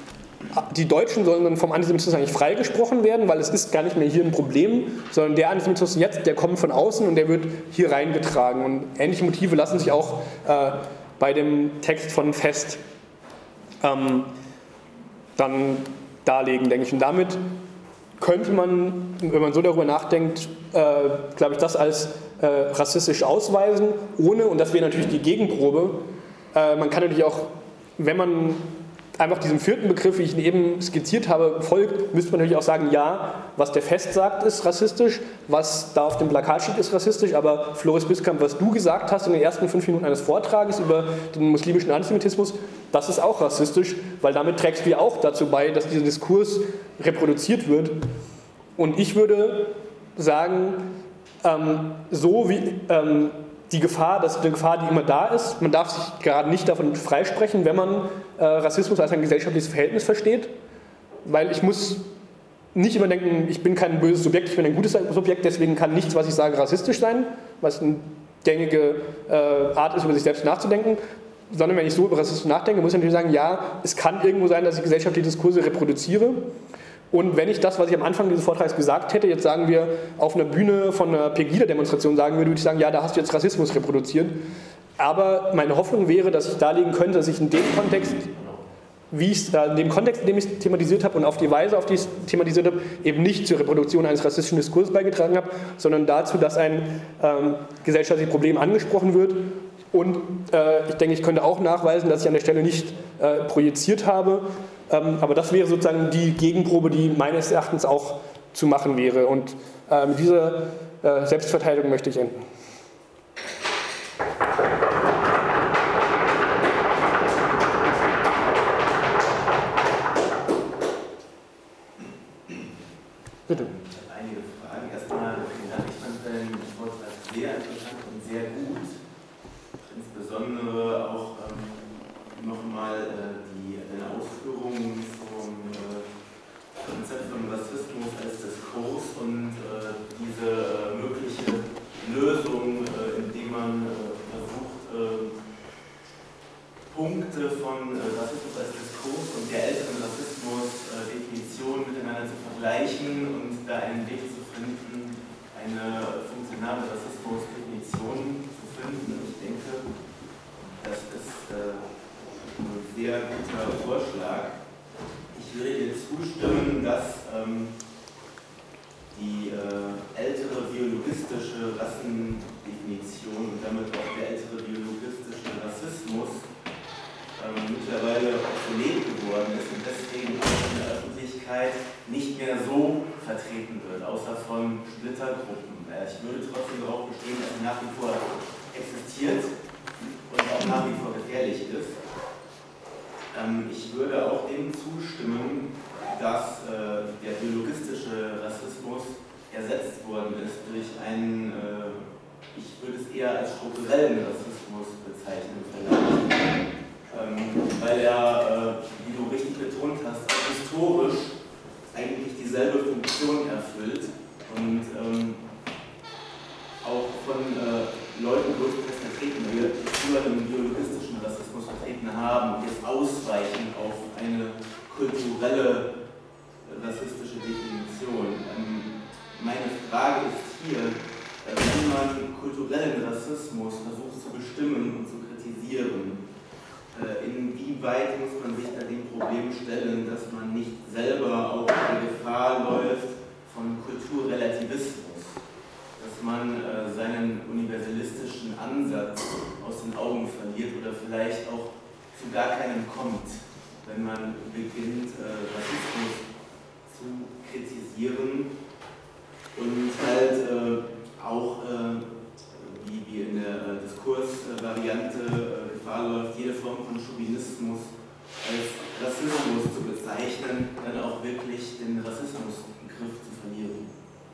die Deutschen sollen dann vom Antisemitismus eigentlich freigesprochen werden, weil es ist gar nicht mehr hier ein Problem, sondern der Antisemitismus jetzt, der kommt von außen und der wird hier reingetragen. Und ähnliche Motive lassen sich auch äh, bei dem Text von Fest ähm, dann darlegen, denke ich. Und damit könnte man, wenn man so darüber nachdenkt, äh, glaube ich, das als äh, rassistisch ausweisen, ohne, und das wäre natürlich die Gegenprobe, äh, man kann natürlich auch, wenn man einfach diesem vierten Begriff, wie ich ihn eben skizziert habe, folgt, müsste man natürlich auch sagen, ja, was der Fest sagt, ist rassistisch, was da auf dem Plakat steht, ist rassistisch, aber Floris Biskamp, was du gesagt hast in den ersten fünf Minuten eines Vortrages über den muslimischen Antisemitismus, das ist auch rassistisch, weil damit trägst du ja auch dazu bei, dass dieser Diskurs reproduziert wird. Und ich würde sagen, ähm, so wie ähm, die Gefahr, das ist eine Gefahr, die immer da ist. Man darf sich gerade nicht davon freisprechen, wenn man äh, Rassismus als ein gesellschaftliches Verhältnis versteht, weil ich muss nicht immer denken, ich bin kein böses Subjekt, ich bin ein gutes Subjekt, deswegen kann nichts, was ich sage, rassistisch sein, was eine gängige äh, Art ist, über sich selbst nachzudenken, sondern wenn ich so über Rassismus nachdenke, muss ich natürlich sagen, ja, es kann irgendwo sein, dass ich gesellschaftliche Diskurse reproduziere. Und wenn ich das, was ich am Anfang dieses Vortrags gesagt hätte, jetzt sagen wir auf einer Bühne von einer Pegida-Demonstration sagen würde, würde ich sagen, ja, da hast du jetzt Rassismus reproduziert. Aber meine Hoffnung wäre, dass ich darlegen könnte, dass ich in dem Kontext, wie ich äh, in dem Kontext, in dem ich es thematisiert habe und auf die Weise, auf die ich es thematisiert habe, eben nicht zur Reproduktion eines rassistischen Diskurses beigetragen habe, sondern dazu, dass ein ähm, gesellschaftliches Problem angesprochen wird. Und äh, ich denke, ich könnte auch nachweisen, dass ich an der Stelle nicht äh, projiziert habe. Ähm, aber das wäre sozusagen die Gegenprobe, die meines Erachtens auch zu machen wäre. Und äh, mit dieser äh, Selbstverteidigung möchte ich enden. Bitte. Ich habe einige Fragen. Erstmal, vielen Dank. Ich fand deinen Vortrag sehr interessant und sehr gut. Insbesondere auch ähm, nochmal äh, die, deine Ausführungen zum äh, Konzept von Rassismus als Diskurs und äh, diese äh, mögliche Lösung, äh, indem man äh, versucht, äh, Punkte von äh, Rassismus als Diskurs und der älteren Rassismus-Definition äh, miteinander zu vergleichen und da einen Weg zu finden, eine funktionale Rassismus-Definition zu finden. Und ich denke, das ist äh, ein sehr guter Vorschlag. Ich würde dir zustimmen, dass ähm, die äh, ältere biologistische Rassendefinition und damit auch der ältere biologistische Rassismus ähm, mittlerweile obsolet geworden ist und deswegen auch in der Öffentlichkeit nicht mehr so vertreten wird, außer von Splittergruppen. Äh, ich würde trotzdem darauf bestehen, dass sie nach wie vor existiert und auch nach wie vor gefährlich ist. Ähm, ich würde auch dem zustimmen, dass äh, der biologistische Rassismus ersetzt worden ist durch einen, äh, ich würde es eher als strukturellen Rassismus bezeichnen, vielleicht. Ähm, weil er, äh, wie du richtig betont hast, auch historisch eigentlich dieselbe Funktion erfüllt und ähm, auch von äh, Leuten größtenteils vertreten wird, die früher den biologistischen Rassismus vertreten haben und jetzt ausweichen auf eine kulturelle rassistische Definition. Ähm, meine Frage ist hier, äh, wenn man kulturellen Rassismus versucht zu bestimmen und zu kritisieren, äh, inwieweit muss man sich da dem Problem stellen, dass man nicht selber auch die Gefahr läuft von Kulturrelativismus, dass man äh, seinen universalistischen Ansatz aus den Augen verliert oder vielleicht auch zu gar keinem kommt, wenn man beginnt, äh, Rassismus zu kritisieren und halt äh, auch, äh, wie, wie in der äh, Diskursvariante äh, Gefahr läuft, jede Form von Chauvinismus als Rassismus zu bezeichnen, dann auch wirklich den Rassismusbegriff zu verlieren.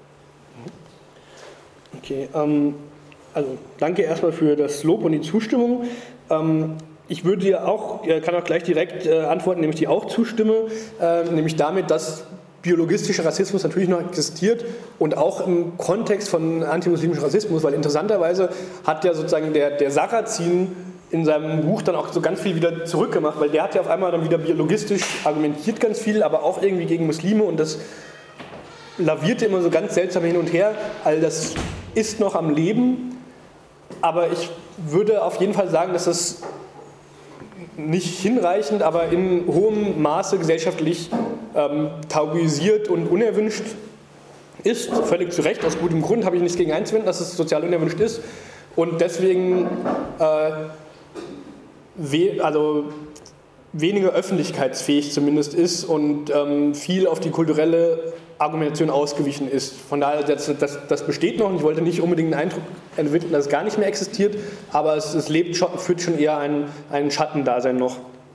Okay, ähm, also danke erstmal für das Lob und die Zustimmung. Ähm, ich würde dir auch, kann auch gleich direkt äh, antworten, nämlich die auch zustimme, äh, nämlich damit, dass biologistischer Rassismus natürlich noch existiert und auch im Kontext von antimuslimischem Rassismus, weil interessanterweise hat ja sozusagen der, der Sarrazin in seinem Buch dann auch so ganz viel wieder zurückgemacht, weil der hat ja auf einmal dann wieder biologistisch argumentiert ganz viel, aber auch irgendwie gegen Muslime und das lavierte immer so ganz seltsam hin und her. All das ist noch am Leben, aber ich würde auf jeden Fall sagen, dass das nicht hinreichend, aber in hohem Maße gesellschaftlich ähm, tabuisiert und unerwünscht ist. Völlig zu Recht, aus gutem Grund habe ich nichts gegen einzuwenden, dass es sozial unerwünscht ist. Und deswegen äh, we also weniger öffentlichkeitsfähig zumindest ist und ähm, viel auf die kulturelle Argumentation ausgewichen ist. Von daher, das, das, das besteht noch und ich wollte nicht unbedingt den Eindruck entwickeln, dass es gar nicht mehr existiert, aber es, es lebt schon, führt schon eher ein, ein Schattendasein noch.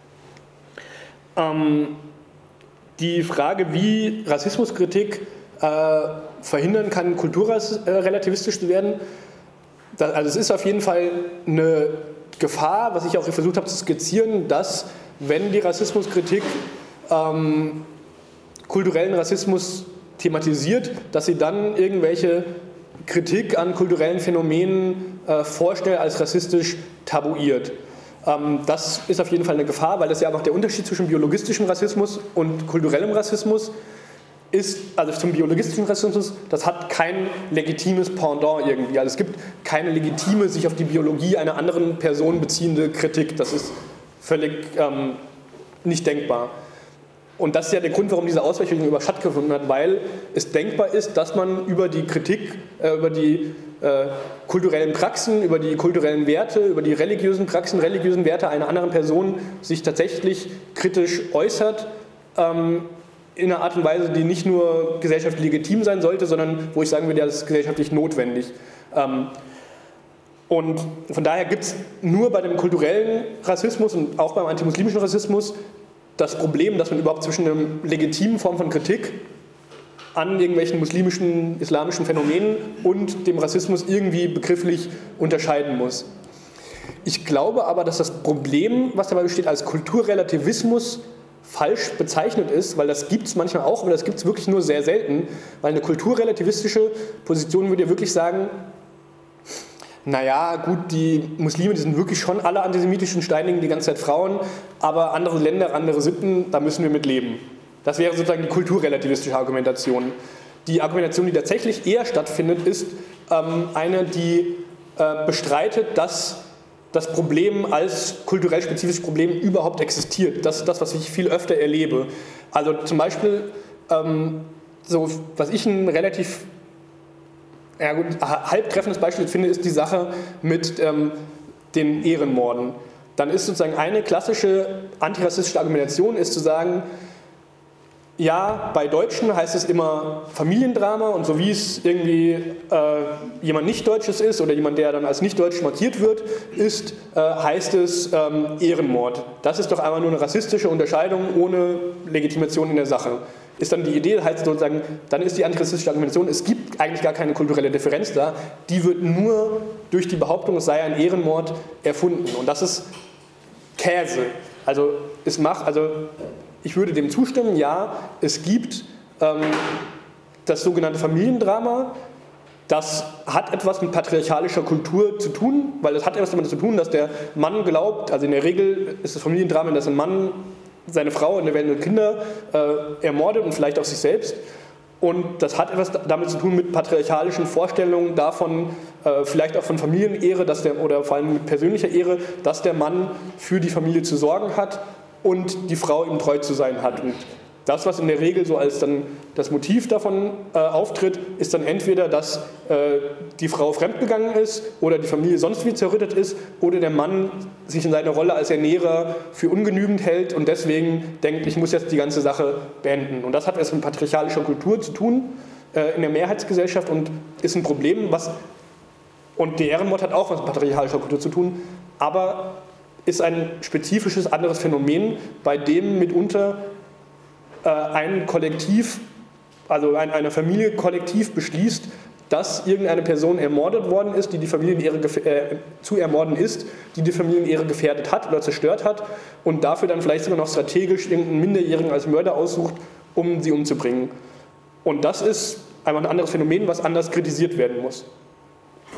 Ähm, die Frage, wie Rassismuskritik äh, verhindern kann, kulturrelativistisch zu werden, das, also es ist auf jeden Fall eine Gefahr, was ich auch versucht habe zu skizzieren, dass, wenn die Rassismuskritik ähm, kulturellen Rassismus thematisiert, dass sie dann irgendwelche Kritik an kulturellen Phänomenen äh, vorstellt, als rassistisch tabuiert. Ähm, das ist auf jeden Fall eine Gefahr, weil das ja auch der Unterschied zwischen biologistischem Rassismus und kulturellem Rassismus ist, also zum biologistischen Rassismus, das hat kein legitimes Pendant irgendwie. Also es gibt keine legitime, sich auf die Biologie einer anderen Person beziehende Kritik. Das ist völlig ähm, nicht denkbar. Und das ist ja der Grund, warum diese Ausweichung über stattgefunden hat, weil es denkbar ist, dass man über die Kritik, äh, über die äh, kulturellen Praxen, über die kulturellen Werte, über die religiösen Praxen, religiösen Werte einer anderen Person sich tatsächlich kritisch äußert, ähm, in einer Art und Weise, die nicht nur gesellschaftlich legitim sein sollte, sondern wo ich sagen würde, ja, das ist gesellschaftlich notwendig. Ähm, und von daher gibt es nur bei dem kulturellen Rassismus und auch beim antimuslimischen Rassismus das Problem, dass man überhaupt zwischen einer legitimen Form von Kritik an irgendwelchen muslimischen, islamischen Phänomenen und dem Rassismus irgendwie begrifflich unterscheiden muss. Ich glaube aber, dass das Problem, was dabei besteht, als Kulturrelativismus falsch bezeichnet ist, weil das gibt es manchmal auch, aber das gibt es wirklich nur sehr selten, weil eine kulturrelativistische Position würde ja wirklich sagen, naja, gut, die Muslime, die sind wirklich schon alle antisemitisch und steinigen die ganze Zeit Frauen, aber andere Länder, andere Sitten, da müssen wir mit leben. Das wäre sozusagen die kulturrelativistische Argumentation. Die Argumentation, die tatsächlich eher stattfindet, ist ähm, eine, die äh, bestreitet, dass das Problem als kulturell spezifisches Problem überhaupt existiert. Das ist das, was ich viel öfter erlebe. Also zum Beispiel, ähm, so, was ich ein relativ ja gut, halb treffendes Beispiel finde, ist die Sache mit ähm, den Ehrenmorden. Dann ist sozusagen eine klassische antirassistische Argumentation, ist zu sagen, ja, bei Deutschen heißt es immer Familiendrama und so wie es irgendwie äh, jemand Nicht-Deutsches ist oder jemand, der dann als Nicht-Deutsch markiert wird, ist, äh, heißt es ähm, Ehrenmord. Das ist doch einmal nur eine rassistische Unterscheidung ohne Legitimation in der Sache. Ist dann die Idee, heißt sozusagen, dann ist die antirassistische Argumentation, es gibt eigentlich gar keine kulturelle Differenz da, die wird nur durch die Behauptung, es sei ein Ehrenmord, erfunden. Und das ist Käse. Also, es macht, also ich würde dem zustimmen, ja, es gibt ähm, das sogenannte Familiendrama, das hat etwas mit patriarchalischer Kultur zu tun, weil es hat etwas damit zu tun, dass der Mann glaubt, also in der Regel ist das Familiendrama, dass ein Mann seine Frau und eventuelle Kinder äh, ermordet und vielleicht auch sich selbst. Und das hat etwas damit zu tun mit patriarchalischen Vorstellungen davon, äh, vielleicht auch von Familienehre, dass der, oder vor allem mit persönlicher Ehre, dass der Mann für die Familie zu sorgen hat und die Frau ihm treu zu sein hat. Und das, was in der Regel so als dann das Motiv davon äh, auftritt, ist dann entweder, dass äh, die Frau fremdgegangen ist oder die Familie sonst wie zerrüttet ist oder der Mann sich in seiner Rolle als Ernährer für ungenügend hält und deswegen denkt, ich muss jetzt die ganze Sache beenden. Und das hat etwas mit patriarchalischer Kultur zu tun äh, in der Mehrheitsgesellschaft und ist ein Problem, was, und der Ehrenmord hat auch was mit patriarchalischer Kultur zu tun, aber ist ein spezifisches anderes Phänomen, bei dem mitunter ein Kollektiv, also eine Familie kollektiv beschließt, dass irgendeine Person ermordet worden ist, die die Familienehre äh, zu ermorden ist, die die Familienehre gefährdet hat oder zerstört hat und dafür dann vielleicht sogar noch strategisch irgendeinen Minderjährigen als Mörder aussucht, um sie umzubringen. Und das ist einfach ein anderes Phänomen, was anders kritisiert werden muss.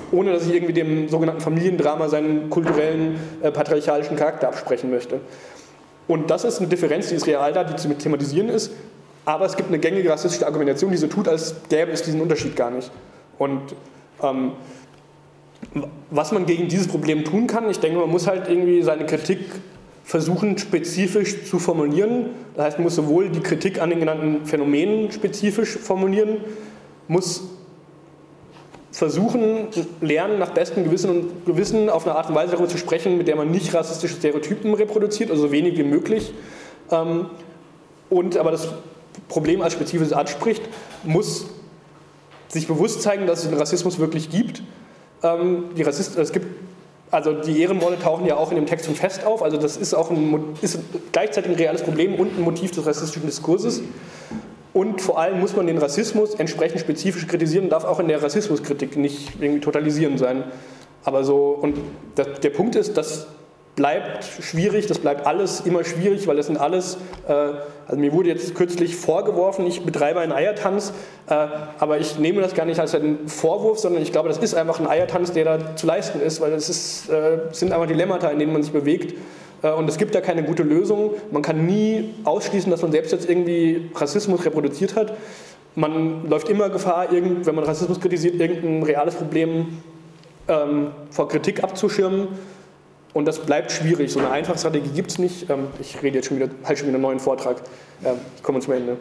ohne dass ich irgendwie dem sogenannten Familiendrama seinen kulturellen, äh, patriarchalischen Charakter absprechen möchte. Und das ist eine Differenz, die ist real da, die zu thematisieren ist, aber es gibt eine gängige rassistische Argumentation, die so tut, als gäbe es diesen Unterschied gar nicht. Und ähm, was man gegen dieses Problem tun kann, ich denke, man muss halt irgendwie seine Kritik versuchen, spezifisch zu formulieren. Das heißt, man muss sowohl die Kritik an den genannten Phänomenen spezifisch formulieren, muss versuchen, lernen, nach bestem Gewissen und Gewissen auf eine Art und Weise darüber zu sprechen, mit der man nicht rassistische Stereotypen reproduziert, also so wenig wie möglich. Und aber das Problem als spezifisches anspricht, muss sich bewusst zeigen, dass es den Rassismus wirklich gibt. Die Rassist, es gibt also die Ehrenmorde tauchen ja auch in dem Text schon fest auf, also das ist auch ein, ist gleichzeitig ein reales Problem und ein Motiv des rassistischen Diskurses. Und vor allem muss man den Rassismus entsprechend spezifisch kritisieren und darf auch in der Rassismuskritik nicht irgendwie totalisierend sein. Aber so, und das, der Punkt ist, das bleibt schwierig, das bleibt alles immer schwierig, weil das sind alles, äh, also mir wurde jetzt kürzlich vorgeworfen, ich betreibe einen Eiertanz, äh, aber ich nehme das gar nicht als einen Vorwurf, sondern ich glaube, das ist einfach ein Eiertanz, der da zu leisten ist, weil es ist, äh, sind einfach Dilemmata, in denen man sich bewegt. Und es gibt da keine gute Lösung. Man kann nie ausschließen, dass man selbst jetzt irgendwie Rassismus reproduziert hat. Man läuft immer Gefahr, irgend, wenn man Rassismus kritisiert, irgendein reales Problem ähm, vor Kritik abzuschirmen. Und das bleibt schwierig. So eine einfache Strategie gibt es nicht. Ähm, ich rede jetzt schon wieder, halt schon wieder einen neuen Vortrag. Ähm, kommen wir zum Ende.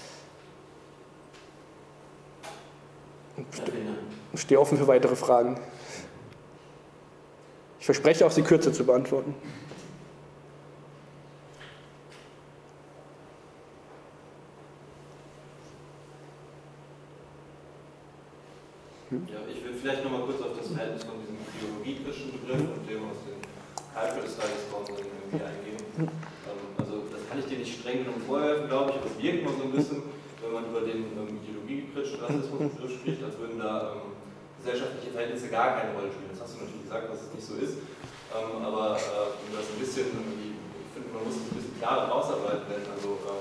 Ich stehe offen für weitere Fragen. Ich verspreche auch, sie kürzer zu beantworten. Ja, ich will vielleicht noch mal kurz auf das Verhältnis von diesem ideologiekritischen Begriff und dem aus den Kalkül-Studies kommenden irgendwie eingehen. Ähm, also das kann ich dir nicht streng genug vorwerfen, glaube ich, aber es wirkt mal so ein bisschen, wenn man über den ähm, ideologiekritischen Rassismusbegriff spricht, als würden da ähm, gesellschaftliche Verhältnisse gar keine Rolle spielen. Das hast du natürlich gesagt, dass es nicht so ist, ähm, aber äh, um das ein bisschen irgendwie, ich finde, man muss es ein bisschen klarer rausarbeiten, denn also äh,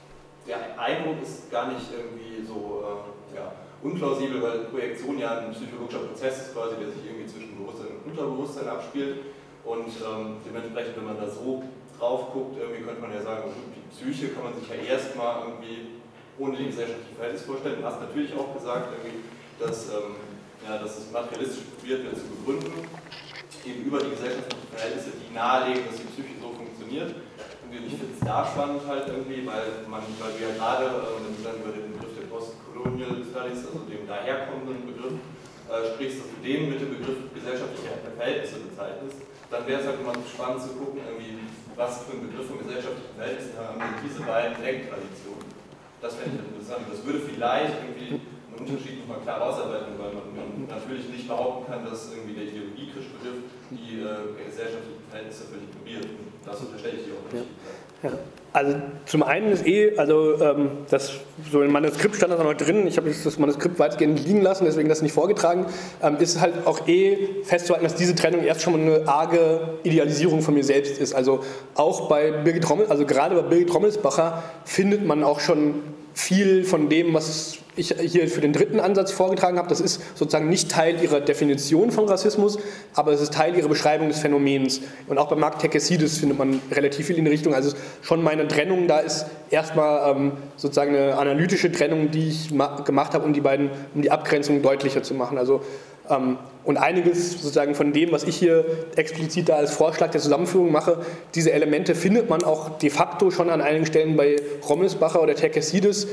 der Eindruck ist gar nicht irgendwie so, äh, ja, unplausibel, weil Projektion ja ein psychologischer Prozess ist quasi, der sich irgendwie zwischen Bewusstsein und Unterbewusstsein abspielt und ähm, dementsprechend, wenn man da so drauf guckt, irgendwie könnte man ja sagen, die Psyche kann man sich ja erstmal irgendwie ohne die gesellschaftliche Verhältnisse vorstellen. Du hast natürlich auch gesagt, irgendwie, dass, ähm, ja, dass es materialistisch probiert wird zu begründen, eben über die gesellschaftlichen Verhältnisse, die nahelegen, dass die Psyche so funktioniert. Und ich finde es da spannend halt irgendwie, weil man, weil wir ja gerade, äh, wenn du dann über den Begriff der Post-Colonial Studies, also dem daherkommenden Begriff, äh, sprichst, dass du den mit dem Begriff gesellschaftliche Verhältnisse bezeichnest, dann wäre es halt immer spannend zu gucken, irgendwie, was für ein Begriff von gesellschaftlichen Verhältnissen haben wir diese beiden Denktraditionen. Das fände ich interessant. Das würde vielleicht irgendwie einen Unterschied nochmal klar ausarbeiten, weil man natürlich nicht behaupten kann, dass irgendwie der ideologiekritische Begriff die äh, gesellschaftlichen Verhältnisse völlig ignoriert. Das unterstelle ich dir auch nicht. Ja. Ja. Also zum einen ist eh, also ähm, das, so im Manuskript stand das auch noch drin, ich habe das Manuskript weitgehend liegen lassen, deswegen das nicht vorgetragen, ähm, ist halt auch eh festzuhalten, dass diese Trennung erst schon mal eine arge Idealisierung von mir selbst ist. Also auch bei Birgit Rommel, also gerade bei Birgit Rommelsbacher findet man auch schon viel von dem, was ich hier für den dritten Ansatz vorgetragen habe. Das ist sozusagen nicht Teil ihrer Definition von Rassismus, aber es ist Teil ihrer Beschreibung des Phänomens. Und auch bei Mark Tekesides findet man relativ viel in die Richtung. Also schon meine Trennung, da ist erstmal ähm, sozusagen eine analytische Trennung, die ich gemacht habe, um die beiden, um die Abgrenzung deutlicher zu machen. Also ähm, und einiges sozusagen von dem, was ich hier explizit da als Vorschlag der Zusammenführung mache, diese Elemente findet man auch de facto schon an einigen Stellen bei Rommelsbacher oder Tekesides.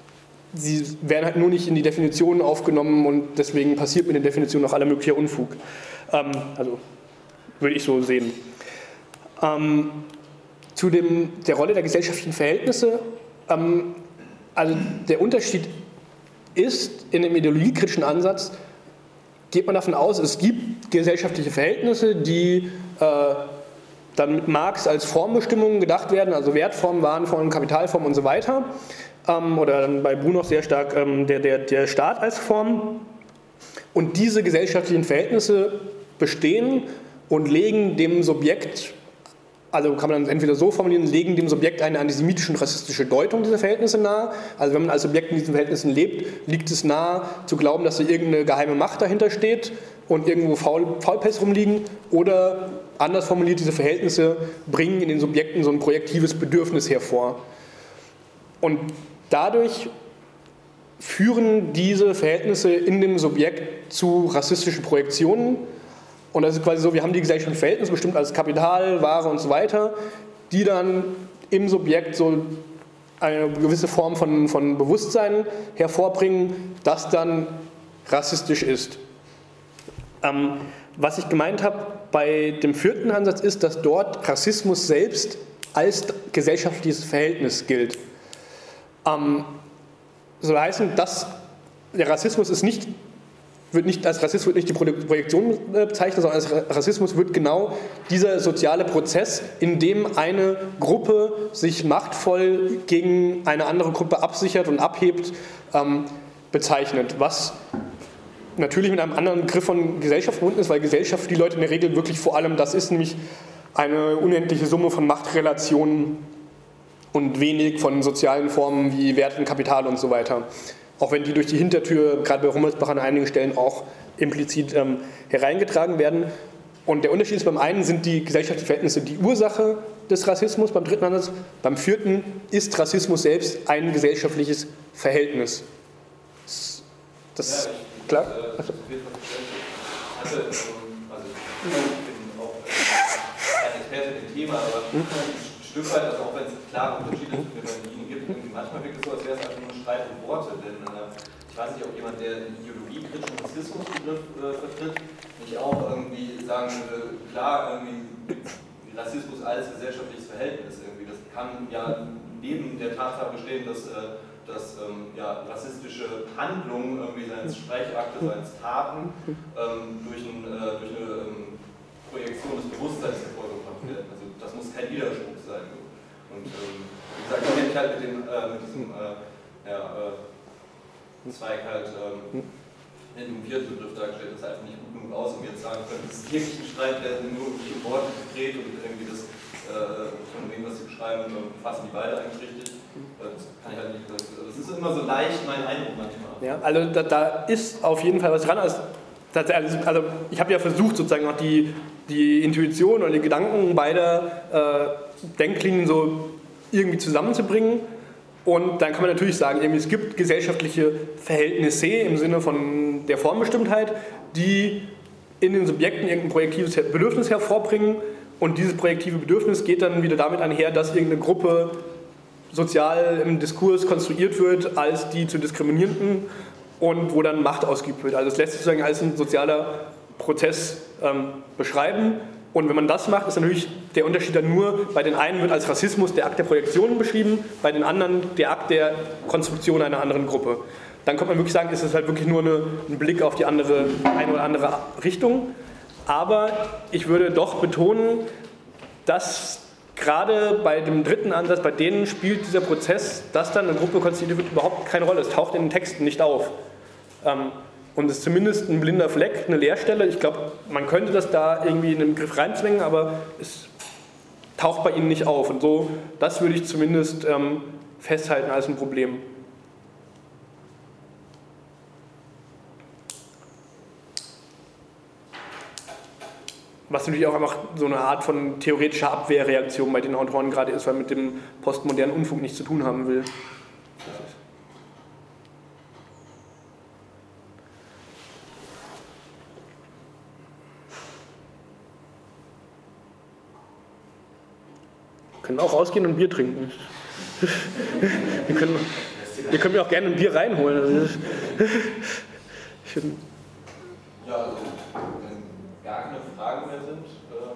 Sie werden halt nur nicht in die Definitionen aufgenommen und deswegen passiert mit den Definitionen auch aller möglicher Unfug. Ähm, also würde ich so sehen. Ähm, zu dem, der Rolle der gesellschaftlichen Verhältnisse. Ähm, also der Unterschied ist, in dem ideologiekritischen Ansatz geht man davon aus, es gibt gesellschaftliche Verhältnisse, die äh, dann mit Marx als Formbestimmungen gedacht werden, also Wertformen, Warenformen, Kapitalformen und so weiter. Ähm, oder dann bei Brunoch sehr stark ähm, der, der, der Staat als Form. Und diese gesellschaftlichen Verhältnisse bestehen und legen dem Subjekt also kann man dann entweder so formulieren, legen dem Subjekt eine antisemitische und rassistische Deutung dieser Verhältnisse nahe. Also wenn man als Subjekt in diesen Verhältnissen lebt, liegt es nahe zu glauben, dass da irgendeine geheime Macht dahinter steht und irgendwo Faul, Faulpässe rumliegen. Oder anders formuliert, diese Verhältnisse bringen in den Subjekten so ein projektives Bedürfnis hervor. Und dadurch führen diese Verhältnisse in dem Subjekt zu rassistischen Projektionen. Und das ist quasi so, wir haben die gesellschaftlichen Verhältnisse bestimmt als Kapital, Ware und so weiter, die dann im Subjekt so eine gewisse Form von, von Bewusstsein hervorbringen, das dann rassistisch ist. Ähm, was ich gemeint habe bei dem vierten Ansatz ist, dass dort Rassismus selbst als gesellschaftliches Verhältnis gilt. Ähm, soll heißen, dass der Rassismus ist nicht wird nicht als Rassismus wird nicht die Projektion bezeichnet, sondern als Rassismus wird genau dieser soziale Prozess, in dem eine Gruppe sich machtvoll gegen eine andere Gruppe absichert und abhebt, ähm, bezeichnet. Was natürlich mit einem anderen Begriff von Gesellschaft verbunden ist, weil Gesellschaft für die Leute in der Regel wirklich vor allem das ist, nämlich eine unendliche Summe von Machtrelationen und wenig von sozialen Formen wie Wert und Kapital und so weiter. Auch wenn die durch die Hintertür, gerade bei Rummelsbach an einigen Stellen auch implizit ähm, hereingetragen werden. Und der Unterschied ist, beim einen sind die gesellschaftlichen Verhältnisse die Ursache des Rassismus, beim dritten Ansatz, beim vierten ist Rassismus selbst ein gesellschaftliches Verhältnis. Das, das ist ja, klar? Äh, also, also ich bin auch kein Experte in dem Thema, aber hm? ein Stück weit, also auch wenn es klare Unterschiede zwischen den Linien gibt, manchmal wirkt es so, als wäre es einfach nur ein Streit um Worte, denn äh, ich weiß nicht, ob jemand, der den ideologiekritischen Rassismusbegriff äh, vertritt, nicht auch irgendwie sagen würde, klar, irgendwie Rassismus als gesellschaftliches Verhältnis irgendwie, das kann ja neben der Tatsache bestehen, dass, äh, dass ähm, ja, rassistische Handlungen, irgendwie seien es Sprechakte, seien es Taten, ähm, durch, ein, äh, durch eine ähm, Projektion des Bewusstseins hervorgebracht werden. Also das muss kein Widerspruch sein. Und ähm, wie gesagt, ich kenne mich halt mit, dem, äh, mit diesem äh, ja, äh, Zweig halt ähm, in dem vierten Begriff dargestellt, das einfach nicht gut genug aus, um jetzt sagen können, das ist wirklich ein Streit, der nur durch Worte gedreht und irgendwie das äh, von dem, was sie beschreiben, fassen die beide eigentlich richtig. Das kann ich halt nicht. Das, das ist immer so leicht mein Eindruck manchmal. Ja, also da, da ist auf jeden Fall was dran. Also, also ich habe ja versucht, sozusagen auch die, die Intuition oder die Gedanken beider äh, Denklinien so irgendwie zusammenzubringen. Und dann kann man natürlich sagen, irgendwie, es gibt gesellschaftliche Verhältnisse im Sinne von der Formbestimmtheit, die in den Subjekten irgendein projektives Bedürfnis hervorbringen. Und dieses projektive Bedürfnis geht dann wieder damit einher, dass irgendeine Gruppe sozial im Diskurs konstruiert wird als die zu diskriminierenden und wo dann Macht ausgeübt wird. Also das lässt sich sozusagen als ein sozialer Prozess ähm, beschreiben. Und wenn man das macht, ist natürlich der Unterschied dann nur, bei den einen wird als Rassismus der Akt der Projektion beschrieben, bei den anderen der Akt der Konstruktion einer anderen Gruppe. Dann kann man wirklich sagen, ist es halt wirklich nur eine, ein Blick auf die andere, eine oder andere Richtung. Aber ich würde doch betonen, dass gerade bei dem dritten Ansatz, bei denen spielt dieser Prozess, dass dann eine Gruppe konstituiert wird, überhaupt keine Rolle. Es taucht in den Texten nicht auf. Ähm, Und es ist zumindest ein blinder Fleck, eine Leerstelle. Ich glaube, man könnte das da irgendwie in den Begriff reinzwingen, aber es taucht bei ihnen nicht auf. Und so, das würde ich zumindest ähm, festhalten als ein Problem. Was natürlich auch einfach so eine Art von theoretischer Abwehrreaktion bei den Autoren gerade ist, weil mit dem postmodernen Unfug nichts zu tun haben will. Wir können auch rausgehen und Bier trinken. Wir können, wir können mir auch gerne ein Bier reinholen. Also, ich find, ja, also wenn gar keine Fragen mehr sind. Äh,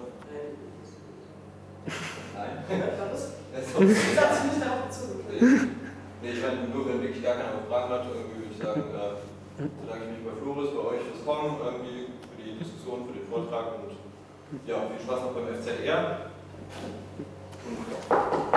Nein. Nein? Nee, ich meine, nur wenn wirklich gar keiner Fragen hat, irgendwie würde ich sagen, äh, bedanke ich mich bei Floris, bei euch fürs Kommen, irgendwie für die Diskussion, für den Vortrag und ja, viel Spaß noch beim F Z R. Und, ja.